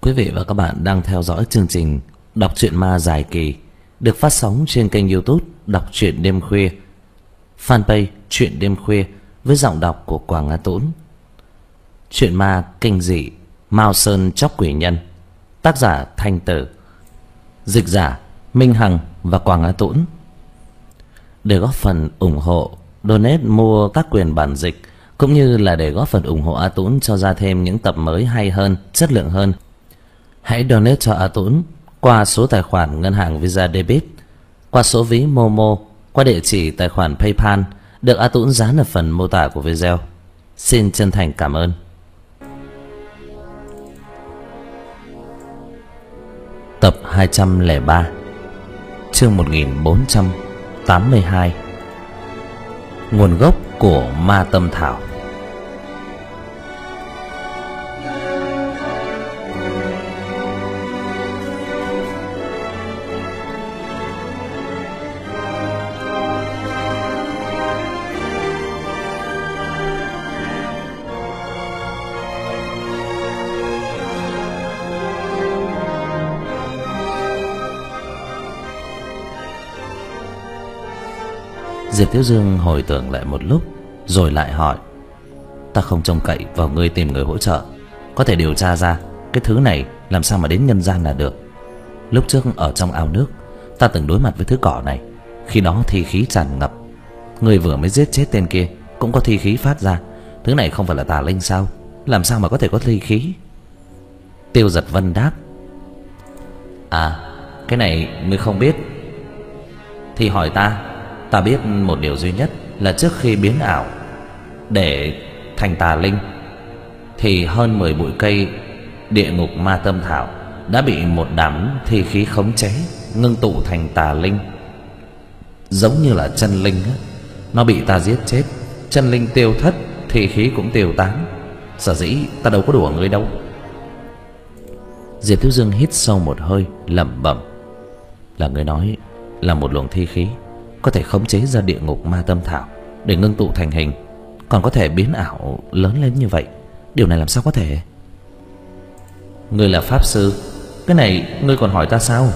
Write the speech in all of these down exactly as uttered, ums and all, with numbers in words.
Quý vị và các bạn đang theo dõi chương trình Đọc truyện ma dài kỳ được phát sóng trên kênh YouTube Đọc truyện đêm khuya, fanpage Truyện đêm khuya với giọng đọc của Quảng Á Tũng. Truyện ma kinh dị Mao Sơn Chóc Quỷ Nhân, tác giả Thanh Tử, dịch giả Minh Hằng và Quảng Á Tũng. Để góp phần ủng hộ, donate mua các quyền bản dịch cũng như là để góp phần ủng hộ A Tũng cho ra thêm những tập mới hay hơn, chất lượng hơn, hãy donate cho A Tũng qua số tài khoản ngân hàng Visa Debit, qua số ví Momo, qua địa chỉ tài khoản PayPal được A Tũng dán ở phần mô tả của video. Xin chân thành cảm ơn. Tập hai trăm lẻ ba, chương một nghìn bốn trăm tám mươi hai. Nguồn gốc của ma tâm thảo. Diệp Thiếu Dương hồi tưởng lại một lúc rồi lại hỏi: Ta không trông cậy vào ngươi tìm người hỗ trợ có thể điều tra ra cái thứ này làm sao mà đến nhân gian là được. Lúc trước ở trong ao nước ta từng đối mặt với thứ cỏ này, khi đó thi khí tràn ngập. Ngươi vừa mới giết chết tên kia cũng có thi khí phát ra. Thứ này không phải là tà linh sao? Làm sao mà có thể có thi khí? Tiêu Giật Vân đáp: À, cái này ngươi không biết thì hỏi ta. Ta biết một điều duy nhất là trước khi biến ảo để thành tà linh thì hơn mười bụi cây địa ngục ma tâm thảo đã bị một đám thi khí khống chế, ngưng tụ thành tà linh. Giống như là chân linh á, nó bị ta giết chết, chân linh tiêu thất, thi khí cũng tiêu tán. Sở dĩ ta đâu có đùa ngươi đâu. Diệp Thiếu Dương hít sâu một hơi, lẩm bẩm: Là ngươi nói là một luồng thi khí có thể khống chế ra địa ngục ma tâm thảo để ngưng tụ thành hình, còn có thể biến ảo lớn lên như vậy. Điều này làm sao có thể? Ngươi là pháp sư, cái này ngươi còn hỏi ta sao?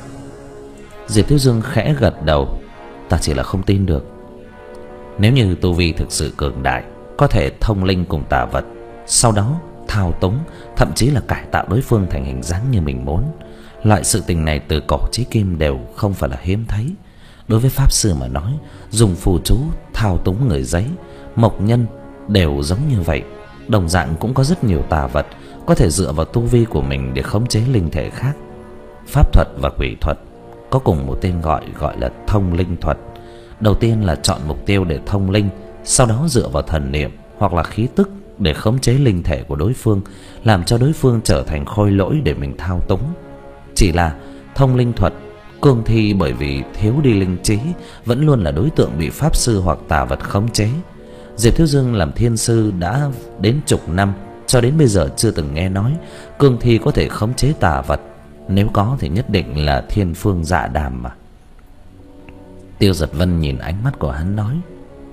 Diệp Thiếu Dương khẽ gật đầu: Ta chỉ là không tin được. Nếu như tu vi thực sự cường đại, có thể thông linh cùng tà vật, sau đó thao túng, thậm chí là cải tạo đối phương thành hình dáng như mình muốn, loại sự tình này từ cổ chí kim đều không phải là hiếm thấy. Đối với pháp sư mà nói, dùng phù chú thao túng người giấy, mộc nhân đều giống như vậy. Đồng dạng cũng có rất nhiều tà vật có thể dựa vào tu vi của mình để khống chế linh thể khác. Pháp thuật và quỷ thuật có cùng một tên gọi, gọi là thông linh thuật. Đầu tiên là chọn mục tiêu để thông linh, sau đó dựa vào thần niệm hoặc là khí tức để khống chế linh thể của đối phương, làm cho đối phương trở thành khôi lỗi để mình thao túng. Chỉ là thông linh thuật cương thi bởi vì thiếu đi linh trí, vẫn luôn là đối tượng bị pháp sư hoặc tà vật khống chế. Diệp Thiếu Dương làm thiên sư đã đến chục năm, cho đến bây giờ chưa từng nghe nói cương thi có thể khống chế tà vật. Nếu có thì nhất định là thiên phương dạ đàm mà. Tiêu Giật Vân nhìn ánh mắt của hắn nói: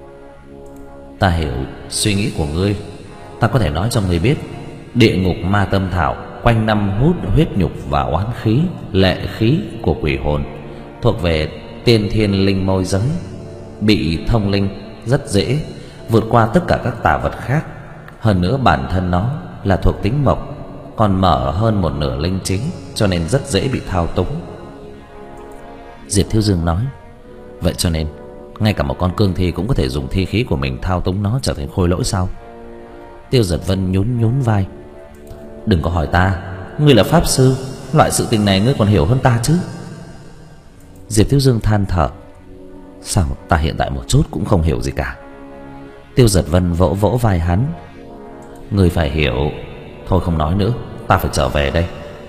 Ta hiểu suy nghĩ của ngươi. Ta có thể nói cho ngươi biết, địa ngục ma tâm thảo quanh năm hút huyết nhục và oán khí, lệ khí của quỷ hồn, thuộc về tiên thiên linh môi giới. Bị thông linh rất dễ, vượt qua tất cả các tà vật khác. Hơn nữa bản thân nó là thuộc tính mộc, còn mở hơn một nửa linh trí, cho nên rất dễ bị thao túng. Diệp Thiếu Dương nói: Vậy cho nên ngay cả một con cương thi cũng có thể dùng thi khí của mình thao túng nó trở thành khôi lỗi sao? Tiêu Giật Vân nhún nhún vai: Đừng có hỏi ta, ngươi là pháp sư, loại sự tình này ngươi còn hiểu hơn ta chứ. Diệp Thiếu Dương than thở: Sao ta hiện tại một chút cũng không hiểu gì cả. Tiêu Giật Vân vỗ vỗ vai hắn: Ngươi phải hiểu. Thôi không nói nữa, ta phải trở về đây.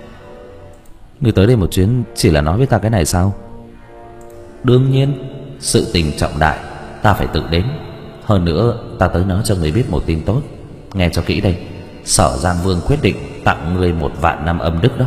Ngươi tới đây một chuyến chỉ là nói với ta cái này sao? Đương nhiên, sự tình trọng đại ta phải tự đến. Hơn nữa ta tới nói cho ngươi biết một tin tốt. Nghe cho kỹ đây, Sở Giang Vương quyết định tặng ngươi một vạn năm âm đức đó.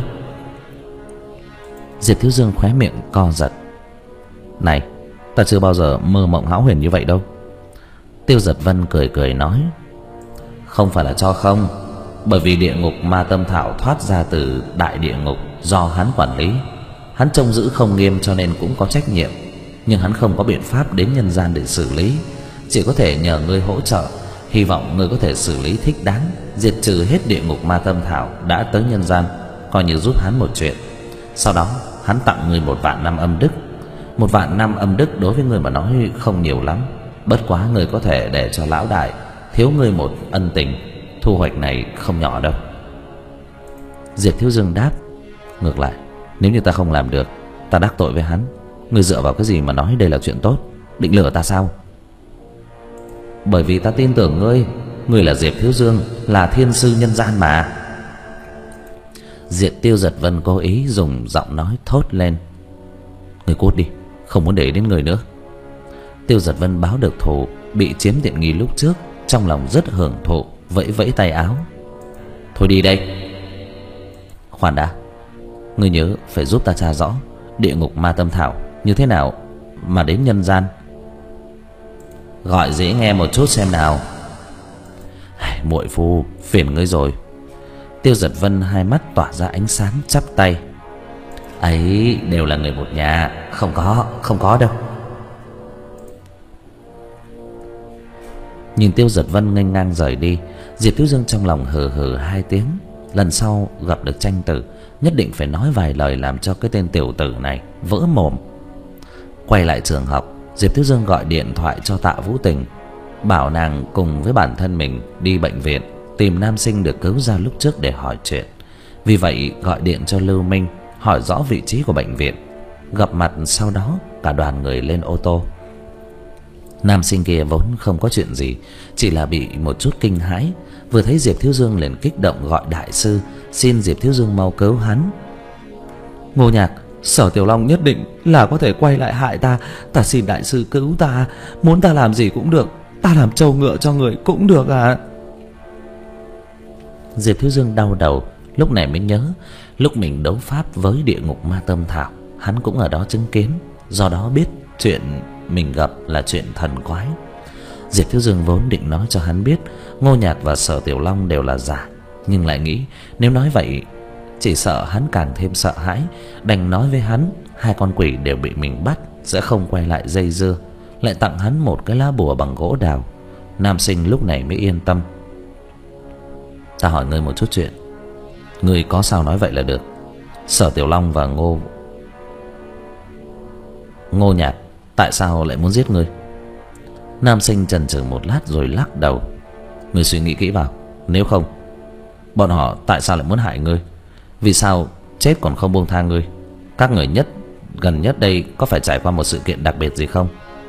Diệp Thiếu Dương khóe miệng co giật: Này, ta chưa bao giờ mơ mộng hão huyền như vậy đâu. Tiêu Giật Vân cười cười nói: Không phải là cho không, Bởi vì địa ngục ma tâm thảo thoát ra từ đại địa ngục do hắn quản lý. Hắn trông giữ không nghiêm cho nên cũng có trách nhiệm, nhưng hắn không có biện pháp đến nhân gian để xử lý, chỉ có thể nhờ ngươi hỗ trợ. Hy vọng ngươi có thể xử lý thích đáng, diệt trừ hết địa ngục ma tâm thảo đã tới nhân gian, coi như giúp hắn một chuyện. Sau đó hắn tặng ngươi một vạn năm âm đức. Một vạn năm âm đức đối với ngươi mà nói không nhiều lắm, bất quá ngươi có thể để cho lão đại thiếu ngươi một ân tình, thu hoạch này không nhỏ đâu. Diệp Thiếu Dương đáp: ngược lại, nếu như ta không làm được, ta đắc tội với hắn, ngươi dựa vào cái gì mà nói đây là chuyện tốt? Định lừa ta sao? Bởi vì ta tin tưởng ngươi, ngươi là Diệp Thiếu Dương, là thiên sư nhân gian mà. Diệp Tiêu Giật Vân cố ý dùng giọng nói thốt lên: ngươi cút đi, không muốn để đến người nữa. Tiêu Giật Vân báo được thù, bị chiếm tiện nghi lúc trước, trong lòng rất hưởng thụ, vẫy vẫy tay áo: thôi đi đây. Khoan đã, ngươi nhớ phải giúp ta tra rõ địa ngục ma tâm thảo như thế nào mà đến nhân gian. Gọi dễ nghe một chút xem nào. Muội phu, phiền ngươi rồi. Tiêu Giật Vân hai mắt tỏa ra ánh sáng, chắp tay: ấy đều là người một nhà, không có, không có đâu. Nhìn Tiêu Giật Vân nghênh ngang rời đi, Diệp Thiếu Dương trong lòng hừ hừ hai tiếng. Lần sau gặp được tranh tử, nhất định phải nói vài lời làm cho cái tên tiểu tử này vỡ mồm. Quay lại trường học, Diệp Thiếu Dương gọi điện thoại cho Tạ Vũ Tình, bảo nàng cùng với bản thân mình đi bệnh viện tìm nam sinh được cứu ra lúc trước để hỏi chuyện. Vì vậy gọi điện cho Lưu Minh hỏi rõ vị trí của bệnh viện. Gặp mặt sau đó cả đoàn người lên ô tô. Nam sinh kia vốn không có chuyện gì, chỉ là bị một chút kinh hãi, vừa thấy Diệp Thiếu Dương liền kích động gọi đại sư, xin Diệp Thiếu Dương mau cứu hắn. Ngô Nhạc, Sở Tiểu Long nhất định là có thể quay lại hại ta, ta xin đại sư cứu ta, muốn ta làm gì cũng được, ta làm trâu ngựa cho người cũng được à. Diệp Thiếu Dương đau đầu, lúc này mới nhớ lúc mình đấu pháp với địa ngục ma tâm thảo, hắn cũng ở đó chứng kiến, do đó biết chuyện mình gặp là chuyện thần quái. Diệp Thiếu Dương vốn định nói cho hắn biết Ngô Nhạc và Sở Tiểu Long đều là giả, nhưng lại nghĩ nếu nói vậy chỉ sợ hắn càng thêm sợ hãi, đành nói với hắn hai con quỷ đều bị mình bắt, sẽ không quay lại dây dưa, lại tặng hắn một cái lá bùa bằng gỗ đào. Nam sinh lúc này mới yên tâm. Ta hỏi ngươi một chút chuyện, ngươi có sao nói vậy là được. Sở Tiểu Long và Ngô Ngô Nhạc tại sao lại muốn giết ngươi? Nam sinh chần chừ một lát rồi lắc đầu. Ngươi suy nghĩ kỹ vào, nếu không bọn họ tại sao lại muốn hại ngươi? Vì sao chết còn không buông tha ngươi? Các người nhất gần nhất đây có phải trải qua một sự kiện đặc biệt gì không?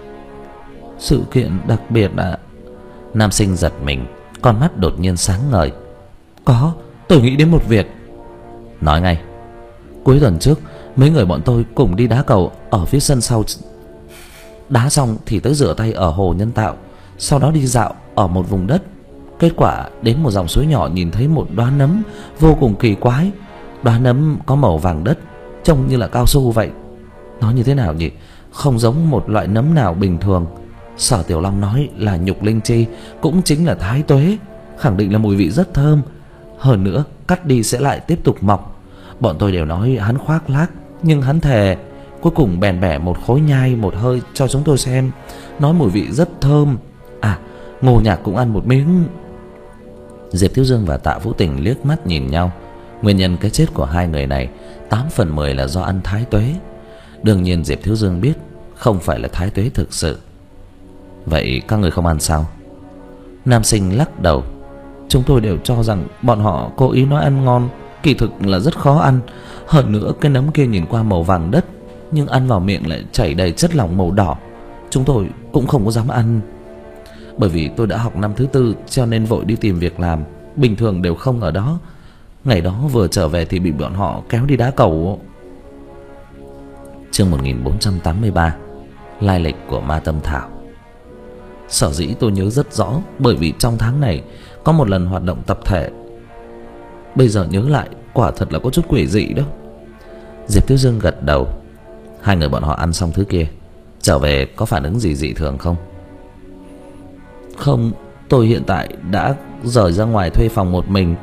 Sự kiện đặc biệt à? Nam sinh giật mình, con mắt đột nhiên sáng ngời. Có, tôi nghĩ đến một việc. Nói ngay. Cuối tuần trước mấy người bọn tôi cùng đi đá cầu ở phía sân sau. Đá xong thì tới rửa tay ở hồ nhân tạo, sau đó đi dạo ở một vùng đất. Kết quả đến một dòng suối nhỏ nhìn thấy một đóa nấm vô cùng kỳ quái. Đóa nấm có màu vàng đất, trông như là cao su vậy. Nó như thế nào nhỉ? Không giống một loại nấm nào bình thường. Sở Tiểu Long nói là nhục linh chi, cũng chính là thái tuế, khẳng định là mùi vị rất thơm. Hơn nữa cắt đi sẽ lại tiếp tục mọc. Bọn tôi đều nói hắn khoác lác, nhưng hắn thề. Cuối cùng bèn bẻ một khối nhai một hơi cho chúng tôi xem, nói mùi vị rất thơm. À, Ngô Nhạc cũng ăn một miếng. Diệp Thiếu Dương và Tạ Vũ Tình liếc mắt nhìn nhau. Nguyên nhân cái chết của hai người này tám phần mười là do ăn thái tuế. Đương nhiên Diệp Thiếu Dương biết không phải là thái tuế thực sự. Vậy các người không ăn sao? Nam sinh lắc đầu. Chúng tôi đều cho rằng bọn họ cố ý nói ăn ngon, kỳ thực là rất khó ăn. Hơn nữa cái nấm kia nhìn qua màu vàng đất, nhưng ăn vào miệng lại chảy đầy chất lỏng màu đỏ. Chúng tôi cũng không có dám ăn. Bởi vì tôi đã học năm thứ tư cho nên vội đi tìm việc làm, bình thường đều không ở đó. Ngày đó vừa trở về thì bị bọn họ kéo đi đá cầu. Chương một nghìn bốn trăm tám mươi ba. Lai lịch của ma tâm thảo. Sở dĩ tôi nhớ rất rõ bởi vì trong tháng này có một lần hoạt động tập thể. Bây giờ nhớ lại quả thật là có chút quỷ dị đó. Diệp Thiếu Dương gật đầu. Hai người bọn họ ăn xong thứ kia trở về có phản ứng gì dị thường không? Không, tôi hiện tại đã rời ra ngoài thuê phòng một mình,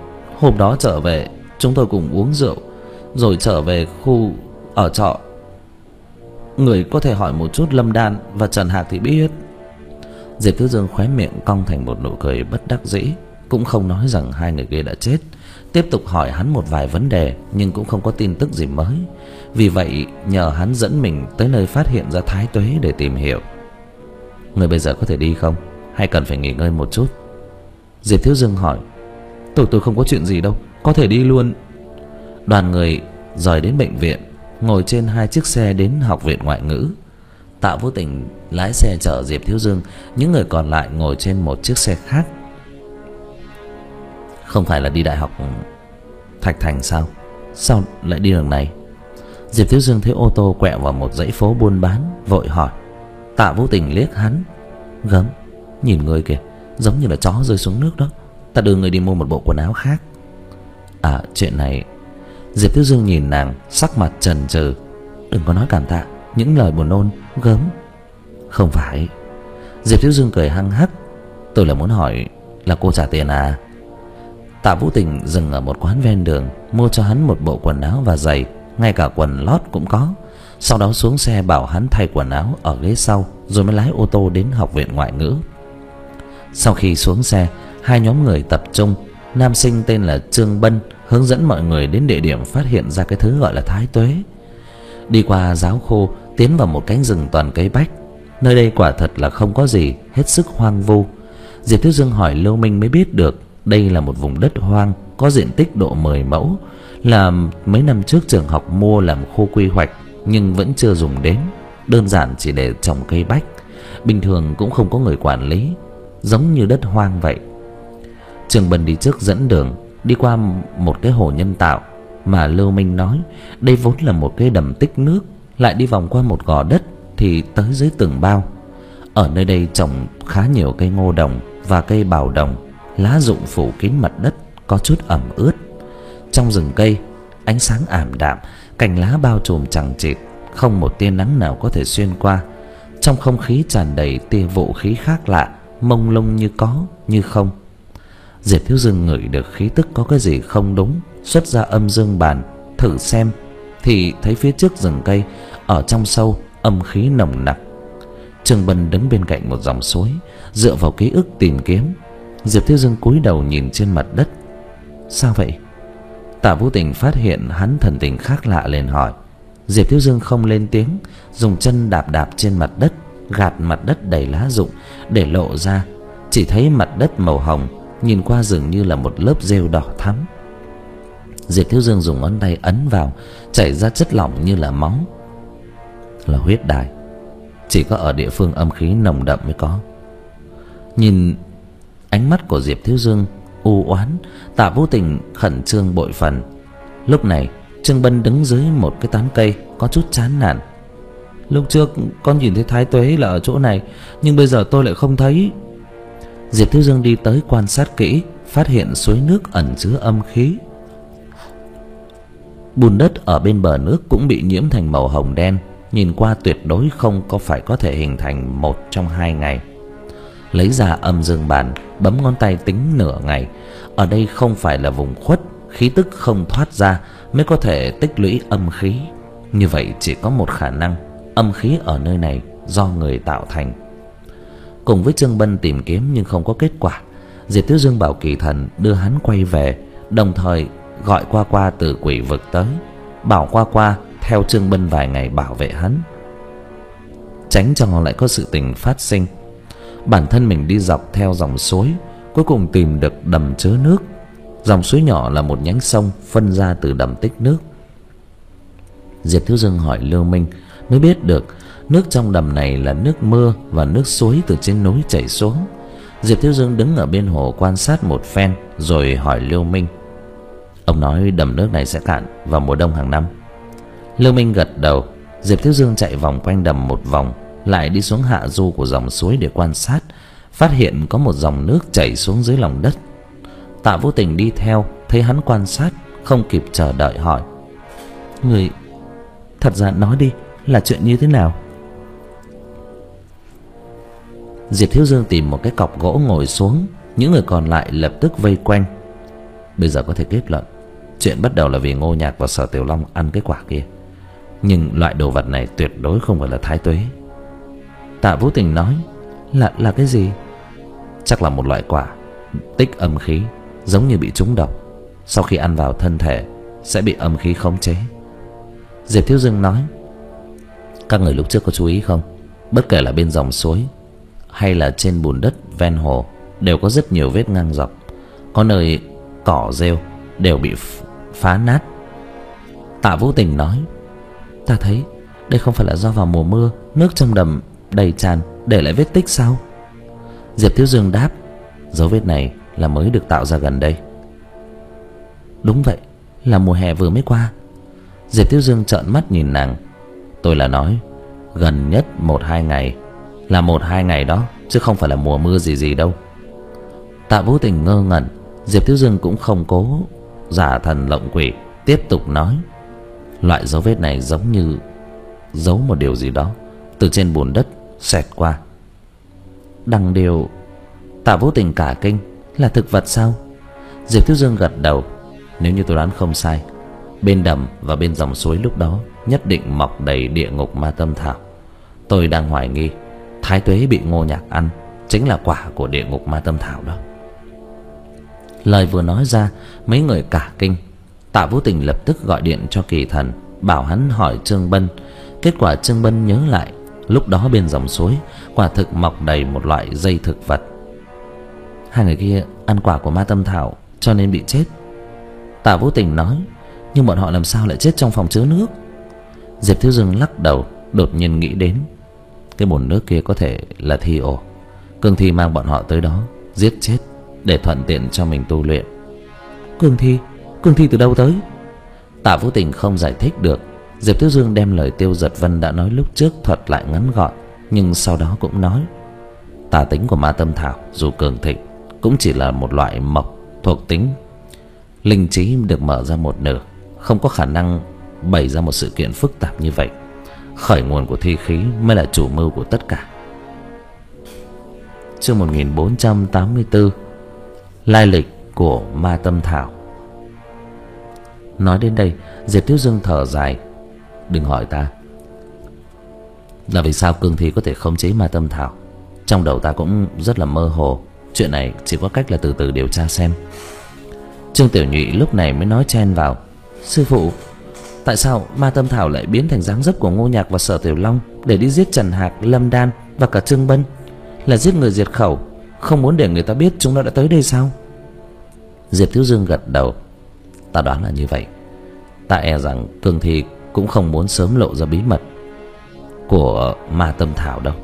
Hôm đó trở về, chúng tôi cùng uống rượu, rồi trở về khu ở trọ. Người có thể hỏi một chút Lâm Đan và Trần Hạc thì biết. Diệp Thiếu Dương khóe miệng cong thành một nụ cười bất đắc dĩ, cũng không nói rằng hai người kia đã chết. Tiếp tục hỏi hắn một vài vấn đề, nhưng cũng không có tin tức gì mới. Vì vậy nhờ hắn dẫn mình tới nơi phát hiện ra Thái Tuế để tìm hiểu. Người bây giờ có thể đi không, hay cần phải nghỉ ngơi một chút? Diệp Thiếu Dương hỏi. Tôi tôi không có chuyện gì đâu, có thể đi luôn. Đoàn người rời đến bệnh viện, ngồi trên hai chiếc xe đến học viện ngoại ngữ. Tạ Vũ Tình lái xe chở Diệp Thiếu Dương, những người còn lại ngồi trên một chiếc xe khác. Không phải là đi Đại học Thạch Thành sao? Sao lại đi đường này? Diệp Thiếu Dương thấy ô tô quẹo vào một dãy phố buôn bán, vội hỏi. Tạ Vũ Tình liếc hắn. Gớm, nhìn người kìa, giống như là chó rơi xuống nước đó. Ta đưa người đi mua một bộ quần áo khác. À, chuyện này... Diệp Thiếu Dương nhìn nàng, sắc mặt chần chừ. Đừng có nói cảm tạ, những lời buồn nôn. Gớm. Không phải. Diệp Thiếu Dương cười hăng hắc. Tôi là muốn hỏi là cô trả tiền à? Tạ Vũ Tình dừng ở một quán ven đường, mua cho hắn một bộ quần áo và giày, ngay cả quần lót cũng có. Sau đó xuống xe bảo hắn thay quần áo ở ghế sau, rồi mới lái ô tô đến học viện ngoại ngữ. Sau khi xuống xe, hai nhóm người tập trung. Nam sinh tên là Trương Bân hướng dẫn mọi người đến địa điểm phát hiện ra cái thứ gọi là Thái Tuế. Đi qua giáo khô, tiến vào một cánh rừng toàn cây bách. Nơi đây quả thật là không có gì, hết sức hoang vu. Diệp Thiếu Dương hỏi Lưu Minh mới biết được đây là một vùng đất hoang, có diện tích độ mười mẫu, là mấy năm trước trường học mua làm khu quy hoạch, nhưng vẫn chưa dùng đến, đơn giản chỉ để trồng cây bách. Bình thường cũng không có người quản lý, giống như đất hoang vậy. Trường Bân đi trước dẫn đường, đi qua một cái hồ nhân tạo mà Lưu Minh nói đây vốn là một cái đầm tích nước, lại đi vòng qua một gò đất thì tới dưới tường bao. Ở nơi đây trồng khá nhiều cây ngô đồng và cây bào đồng, lá rụng phủ kín mặt đất, có chút ẩm ướt. Trong rừng cây, ánh sáng ảm đạm, cành lá bao trùm chằng chịt, không một tia nắng nào có thể xuyên qua. Trong không khí tràn đầy tia vũ khí khác lạ, mông lung như có như không. Diệp Thiếu Dương ngửi được khí tức có cái gì không đúng, xuất ra âm dương bàn thử xem, thì thấy phía trước rừng cây, ở trong sâu, âm khí nồng nặc. Trương Bân đứng bên cạnh một dòng suối, dựa vào ký ức tìm kiếm. Diệp Thiếu Dương cúi đầu nhìn trên mặt đất. Sao vậy? Tạ Vũ Tình phát hiện hắn thần tình khác lạ liền hỏi. Diệp Thiếu Dương không lên tiếng, dùng chân đạp đạp trên mặt đất, gạt mặt đất đầy lá rụng để lộ ra chỉ thấy mặt đất màu hồng, nhìn qua dường như là một lớp rêu đỏ thắm. Diệp Thiếu Dương dùng ngón tay ấn vào, chảy ra chất lỏng như là máu. Là huyết đài, chỉ có ở địa phương âm khí nồng đậm mới có. Nhìn ánh mắt của Diệp Thiếu Dương u oán, Tạ Vũ Tình khẩn trương bội phần. Lúc này Trương Bân đứng dưới một cái tán cây, có chút chán nản. Lúc trước con nhìn thấy Thái Tuế là ở chỗ này, nhưng bây giờ tôi lại không thấy. Diệp Thiếu Dương đi tới quan sát kỹ, phát hiện suối nước ẩn chứa âm khí. Bùn đất ở bên bờ nước cũng bị nhiễm thành màu hồng đen, nhìn qua tuyệt đối không có phải có thể hình thành một trong hai ngày. Lấy ra âm dương bàn, bấm ngón tay tính nửa ngày. Ở đây không phải là vùng khuất, khí tức không thoát ra mới có thể tích lũy âm khí. Như vậy chỉ có một khả năng, âm khí ở nơi này do người tạo thành. Cùng với Trương Bân tìm kiếm nhưng không có kết quả, Diệp Thiếu Dương bảo kỳ thần đưa hắn quay về, đồng thời gọi Qua Qua từ quỷ vực tới, bảo Qua Qua theo Trương Bân vài ngày bảo vệ hắn, tránh cho lại có sự tình phát sinh. Bản thân mình đi dọc theo dòng suối, cuối cùng tìm được đầm chứa nước. Dòng suối nhỏ là một nhánh sông phân ra từ đầm tích nước. Diệp Thiếu Dương hỏi Lưu Minh mới biết được nước trong đầm này là nước mưa và nước suối từ trên núi chảy xuống. Diệp Thiếu Dương đứng ở bên hồ quan sát một phen rồi hỏi Lưu Minh. Ông nói đầm nước này sẽ cạn vào mùa đông hàng năm. Lưu Minh gật đầu. Diệp Thiếu Dương chạy vòng quanh đầm một vòng, lại đi xuống hạ du của dòng suối để quan sát, phát hiện có một dòng nước chảy xuống dưới lòng đất. Tạ Vũ Tình đi theo, thấy hắn quan sát, không kịp chờ đợi hỏi. Người thật ra nói đi, là chuyện như thế nào? Diệp Thiếu Dương tìm một cái cọc gỗ ngồi xuống, những người còn lại lập tức vây quanh. Bây giờ có thể kết luận chuyện bắt đầu là vì Ngô Nhạc và Sở Tiểu Long ăn cái quả kia. Nhưng loại đồ vật này tuyệt đối không phải là thái tuế. Tạ Vũ Tình nói: Là là cái gì? Chắc là một loại quả tích âm khí, giống như bị trúng độc. Sau khi ăn vào thân thể sẽ bị âm khí khống chế. Diệp Thiếu Dương nói: Các người lúc trước có chú ý không? Bất kể là bên dòng suối hay là trên bùn đất ven hồ đều có rất nhiều vết ngang dọc. Có nơi cỏ rêu đều bị phá nát. Tạ Vũ Tình nói: Ta thấy đây không phải là do vào mùa mưa nước trong đầm đầy tràn để lại vết tích sao? Diệp Thiếu Dương đáp: Dấu vết này là mới được tạo ra gần đây. Đúng vậy, là mùa hè vừa mới qua. Diệp Thiếu Dương trợn mắt nhìn nàng. Tôi là nói gần nhất một hai ngày. Là một hai ngày đó, chứ không phải là mùa mưa gì gì đâu. Tạ Vũ Tình ngơ ngẩn. Diệp Thiếu Dương cũng không cố giả thần lộng quỷ, tiếp tục nói: Loại dấu vết này giống như giấu một điều gì đó từ trên bùn đất xẹt qua. Đằng điều. Tạ Vũ Tình cả kinh: Là thực vật sao? Diệp Thiếu Dương gật đầu: Nếu như tôi đoán không sai, bên đầm và bên dòng suối lúc đó nhất định mọc đầy địa ngục ma tâm thảo. Tôi đang hoài nghi thái tuế bị Ngô Nhạc ăn chính là quả của địa ngục ma tâm thảo đó. Lời vừa nói ra, mấy người cả kinh. Tạ Vũ Tình lập tức gọi điện cho Kỳ Thần, bảo hắn hỏi Trương Bân. Kết quả Trương Bân nhớ lại, lúc đó bên dòng suối quả thực mọc đầy một loại dây thực vật. Hai người kia ăn quả của ma tâm thảo cho nên bị chết. Tạ Vũ Tình nói: Nhưng bọn họ làm sao lại chết trong phòng chứa nước? Diệp Thiếu Dương lắc đầu, đột nhiên nghĩ đến cái bồn nước kia có thể là thi ổ. Cương thi mang bọn họ tới đó giết chết để thuận tiện cho mình tu luyện. Cương thi? Cương thi từ đâu tới? Tạ Vũ Tình không giải thích được. Diệp Thiếu Dương đem lời Tiêu Giật Vân đã nói lúc trước thuật lại ngắn gọn, nhưng sau đó cũng nói: Tà tính của ma tâm thảo dù cường thịnh cũng chỉ là một loại mộc thuộc tính, linh trí được mở ra một nửa, không có khả năng bày ra một sự kiện phức tạp như vậy. Khởi nguồn của thi khí mới là chủ mưu của tất cả. Chương một nghìn bốn trăm tám mươi tư. Lai lịch của ma tâm thảo. Nói đến đây, Diệp Thiếu Dương thở dài: Đừng hỏi ta là vì sao cương thi có thể khống chế ma tâm thảo. Trong đầu ta cũng rất là mơ hồ. Chuyện này chỉ có cách là từ từ điều tra xem. Trương Tiểu Nhụy lúc này mới nói chen vào: Sư phụ, tại sao ma tâm thảo lại biến thành dáng dấp của Ngô Nhạc và Sở Tiểu Long để đi giết Trần Hạc, Lâm Đan và cả Trương Bân? Là giết người diệt khẩu, không muốn để người ta biết chúng nó đã tới đây sao? Diệp Thiếu Dương gật đầu: Ta đoán là như vậy. Ta e rằng cương thi cũng không muốn sớm lộ ra bí mật của ma tâm thảo đâu.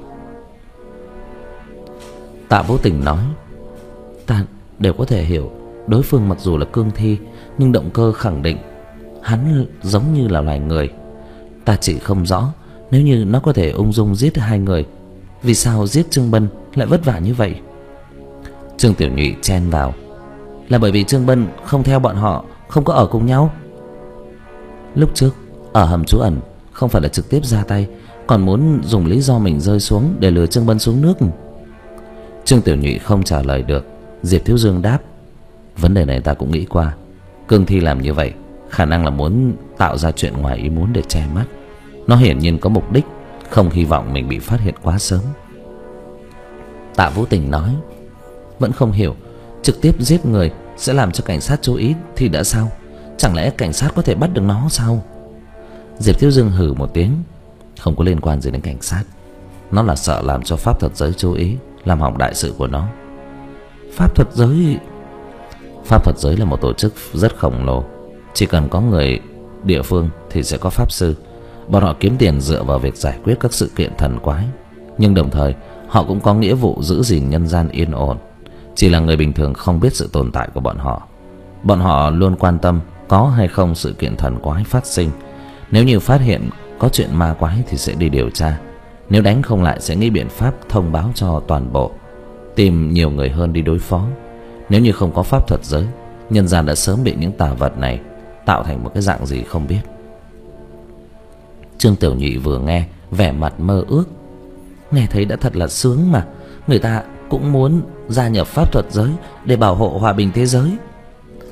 Tạ Vũ Tình nói: Ta đều có thể hiểu, đối phương mặc dù là cương thi nhưng động cơ khẳng định hắn giống như là loài người. Ta chỉ không rõ nếu như nó có thể ung dung giết hai người, vì sao giết Trương Bân lại vất vả như vậy? Trương Tiểu Nhụy chen vào: Là bởi vì Trương Bân không theo bọn họ, không có ở cùng nhau. Lúc trước ở hầm trú ẩn không phải là trực tiếp ra tay, còn muốn dùng lý do mình rơi xuống để lừa Trương Bân xuống nước. Trương Tiểu Nhụy không trả lời được. Diệp Thiếu Dương đáp: Vấn đề này ta cũng nghĩ qua. Cương thi làm như vậy khả năng là muốn tạo ra chuyện ngoài ý muốn để che mắt. Nó hiển nhiên có mục đích, không hy vọng mình bị phát hiện quá sớm. Tạ Vũ Tình nói: Vẫn không hiểu, trực tiếp giết người sẽ làm cho cảnh sát chú ý thì đã sao? Chẳng lẽ cảnh sát có thể bắt được nó sao? Diệp Thiếu Dương hừ một tiếng: Không có liên quan gì đến cảnh sát. Nó là sợ làm cho pháp thuật giới chú ý, làm hỏng đại sự của nó. Pháp thuật giới? Pháp thuật giới là một tổ chức rất khổng lồ. Chỉ cần có người địa phương thì sẽ có pháp sư. Bọn họ kiếm tiền dựa vào việc giải quyết các sự kiện thần quái, nhưng đồng thời họ cũng có nghĩa vụ giữ gìn nhân gian yên ổn. Chỉ là người bình thường không biết sự tồn tại của bọn họ. Bọn họ luôn quan tâm có hay không sự kiện thần quái phát sinh. Nếu như phát hiện có chuyện ma quái thì sẽ đi điều tra. Nếu đánh không lại sẽ nghĩ biện pháp thông báo cho toàn bộ, tìm nhiều người hơn đi đối phó. Nếu như không có pháp thuật giới, nhân gian đã sớm bị những tà vật này tạo thành một cái dạng gì không biết. Trương Tiểu Nhụy vừa nghe, vẻ mặt mơ ước. Nghe thấy đã thật là sướng mà. Người ta cũng muốn gia nhập pháp thuật giới để bảo hộ hòa bình thế giới.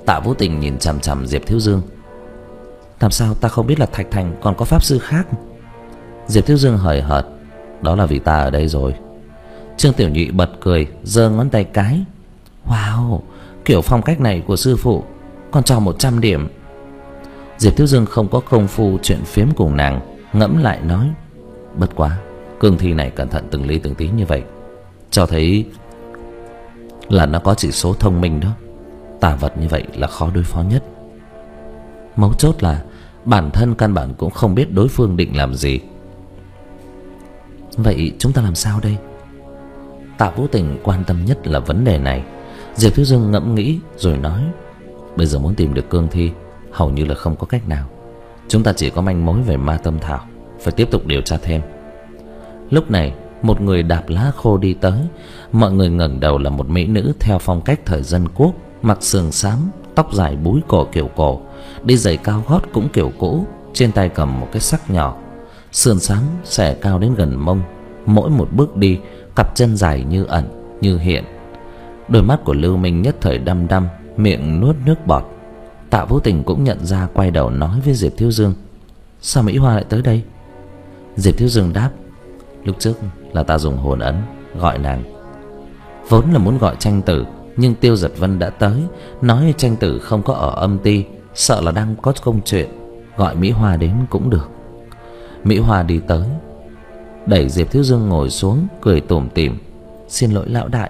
Tạ Vũ Tình nhìn chằm chằm Diệp Thiếu Dương. Làm sao ta không biết là Thạch Thành còn có pháp sư khác? Diệp Thiếu Dương hời hợt. Đó là vì ta ở đây rồi. Trương Tiểu Nhụy bật cười, giơ ngón tay cái. Wow, kiểu phong cách này của sư phụ, con cho một trăm điểm. Diệp Thiếu Dương không có công phu chuyện phiếm cùng nàng, ngẫm lại nói. Bất quá, cương thi này cẩn thận từng ly từng tí như vậy, cho thấy là nó có chỉ số thông minh đó. Tà vật như vậy là khó đối phó nhất. Mấu chốt là bản thân căn bản cũng không biết đối phương định làm gì. Vậy chúng ta làm sao đây? Tạ Vũ Tình quan tâm nhất là vấn đề này. Diệp Thiếu Dương ngẫm nghĩ rồi nói. Bây giờ muốn tìm được cương thi hầu như là không có cách nào. Chúng ta chỉ có manh mối về ma tâm thảo, phải tiếp tục điều tra thêm. Lúc này một người đạp lá khô đi tới. Mọi người ngẩng đầu là một mỹ nữ theo phong cách thời dân quốc, mặc sườn xám, tóc dài búi cổ kiểu cổ, đi giày cao gót cũng kiểu cũ, trên tay cầm một cái xắc nhỏ. Sườn xám xẻ cao đến gần mông, mỗi một bước đi cặp chân dài như ẩn như hiện. Đôi mắt của Lưu Minh nhất thời đăm đăm, miệng nuốt nước bọt. Tạ Vũ Tình cũng nhận ra, quay đầu nói với Diệp Thiếu Dương. Sao Mỹ Hoa lại tới đây? Diệp Thiếu Dương đáp. Lúc trước là ta dùng hồn ấn gọi nàng. Vốn là muốn gọi Tranh Tử, nhưng Tiêu Giật Vân đã tới, nói Tranh Tử không có ở âm ty, sợ là đang có công chuyện, gọi Mỹ Hoa đến cũng được. Mỹ Hoa đi tới, đẩy Diệp Thiếu Dương ngồi xuống, cười tủm tỉm. Xin lỗi lão đại,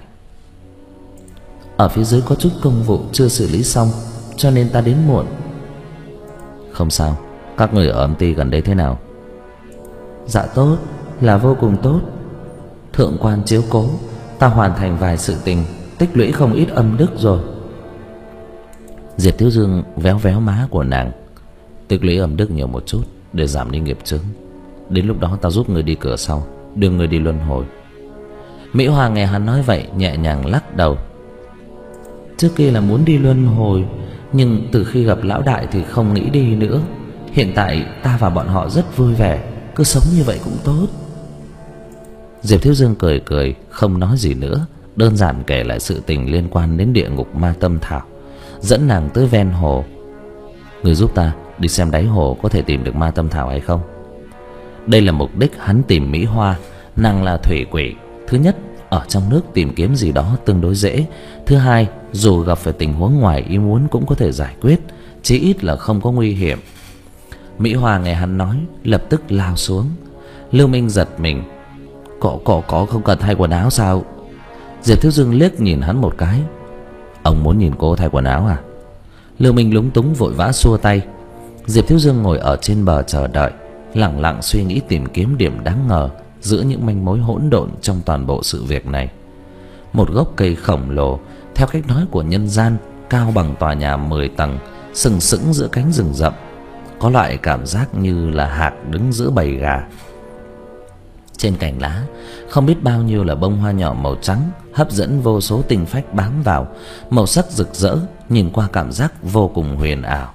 ở phía dưới có chút công vụ chưa xử lý xong, cho nên ta đến muộn. Không sao, các người ở âm ty gần đây thế nào? Dạ tốt, là vô cùng tốt. Thượng quan chiếu cố, ta hoàn thành vài sự tình, tích lũy không ít âm đức rồi. Diệp Thiếu Dương véo véo má của nàng. Tích lũy âm đức nhiều một chút để giảm đi nghiệp chướng. Đến lúc đó ta giúp người đi cửa sau, đưa người đi luân hồi. Mỹ Hoa nghe hắn nói vậy nhẹ nhàng lắc đầu. Trước kia là muốn đi luân hồi, nhưng từ khi gặp lão đại thì không nghĩ đi nữa. Hiện tại ta và bọn họ rất vui vẻ, cứ sống như vậy cũng tốt. Diệp Thiếu Dương cười cười, không nói gì nữa, đơn giản kể lại sự tình liên quan đến địa ngục ma tâm thảo, dẫn nàng tới ven hồ. Người giúp ta đi xem đáy hồ có thể tìm được ma tâm thảo hay không. Đây là mục đích hắn tìm Mỹ Hoa. Nàng là thủy quỷ, thứ nhất ở trong nước tìm kiếm gì đó tương đối dễ, thứ hai dù gặp phải tình huống ngoài ý muốn cũng có thể giải quyết, chí ít là không có nguy hiểm. Mỹ Hoa nghe hắn nói lập tức lao xuống. Lưu Minh giật mình. Có, có, có không cần thay quần áo sao? Diệp Thiếu Dương liếc nhìn hắn một cái. Ông muốn nhìn cô thay quần áo à? Lưu Minh lúng túng vội vã xua tay. Diệp Thiếu Dương ngồi ở trên bờ chờ đợi, lặng lặng suy nghĩ tìm kiếm điểm đáng ngờ giữa những manh mối hỗn độn trong toàn bộ sự việc này. Một gốc cây khổng lồ, theo cách nói của nhân gian, cao bằng tòa nhà mười tầng, sừng sững giữa cánh rừng rậm, có loại cảm giác như là hạc đứng giữa bầy gà. Trên cành lá không biết bao nhiêu là bông hoa nhỏ màu trắng, hấp dẫn vô số tinh phách bám vào, màu sắc rực rỡ, nhìn qua cảm giác vô cùng huyền ảo.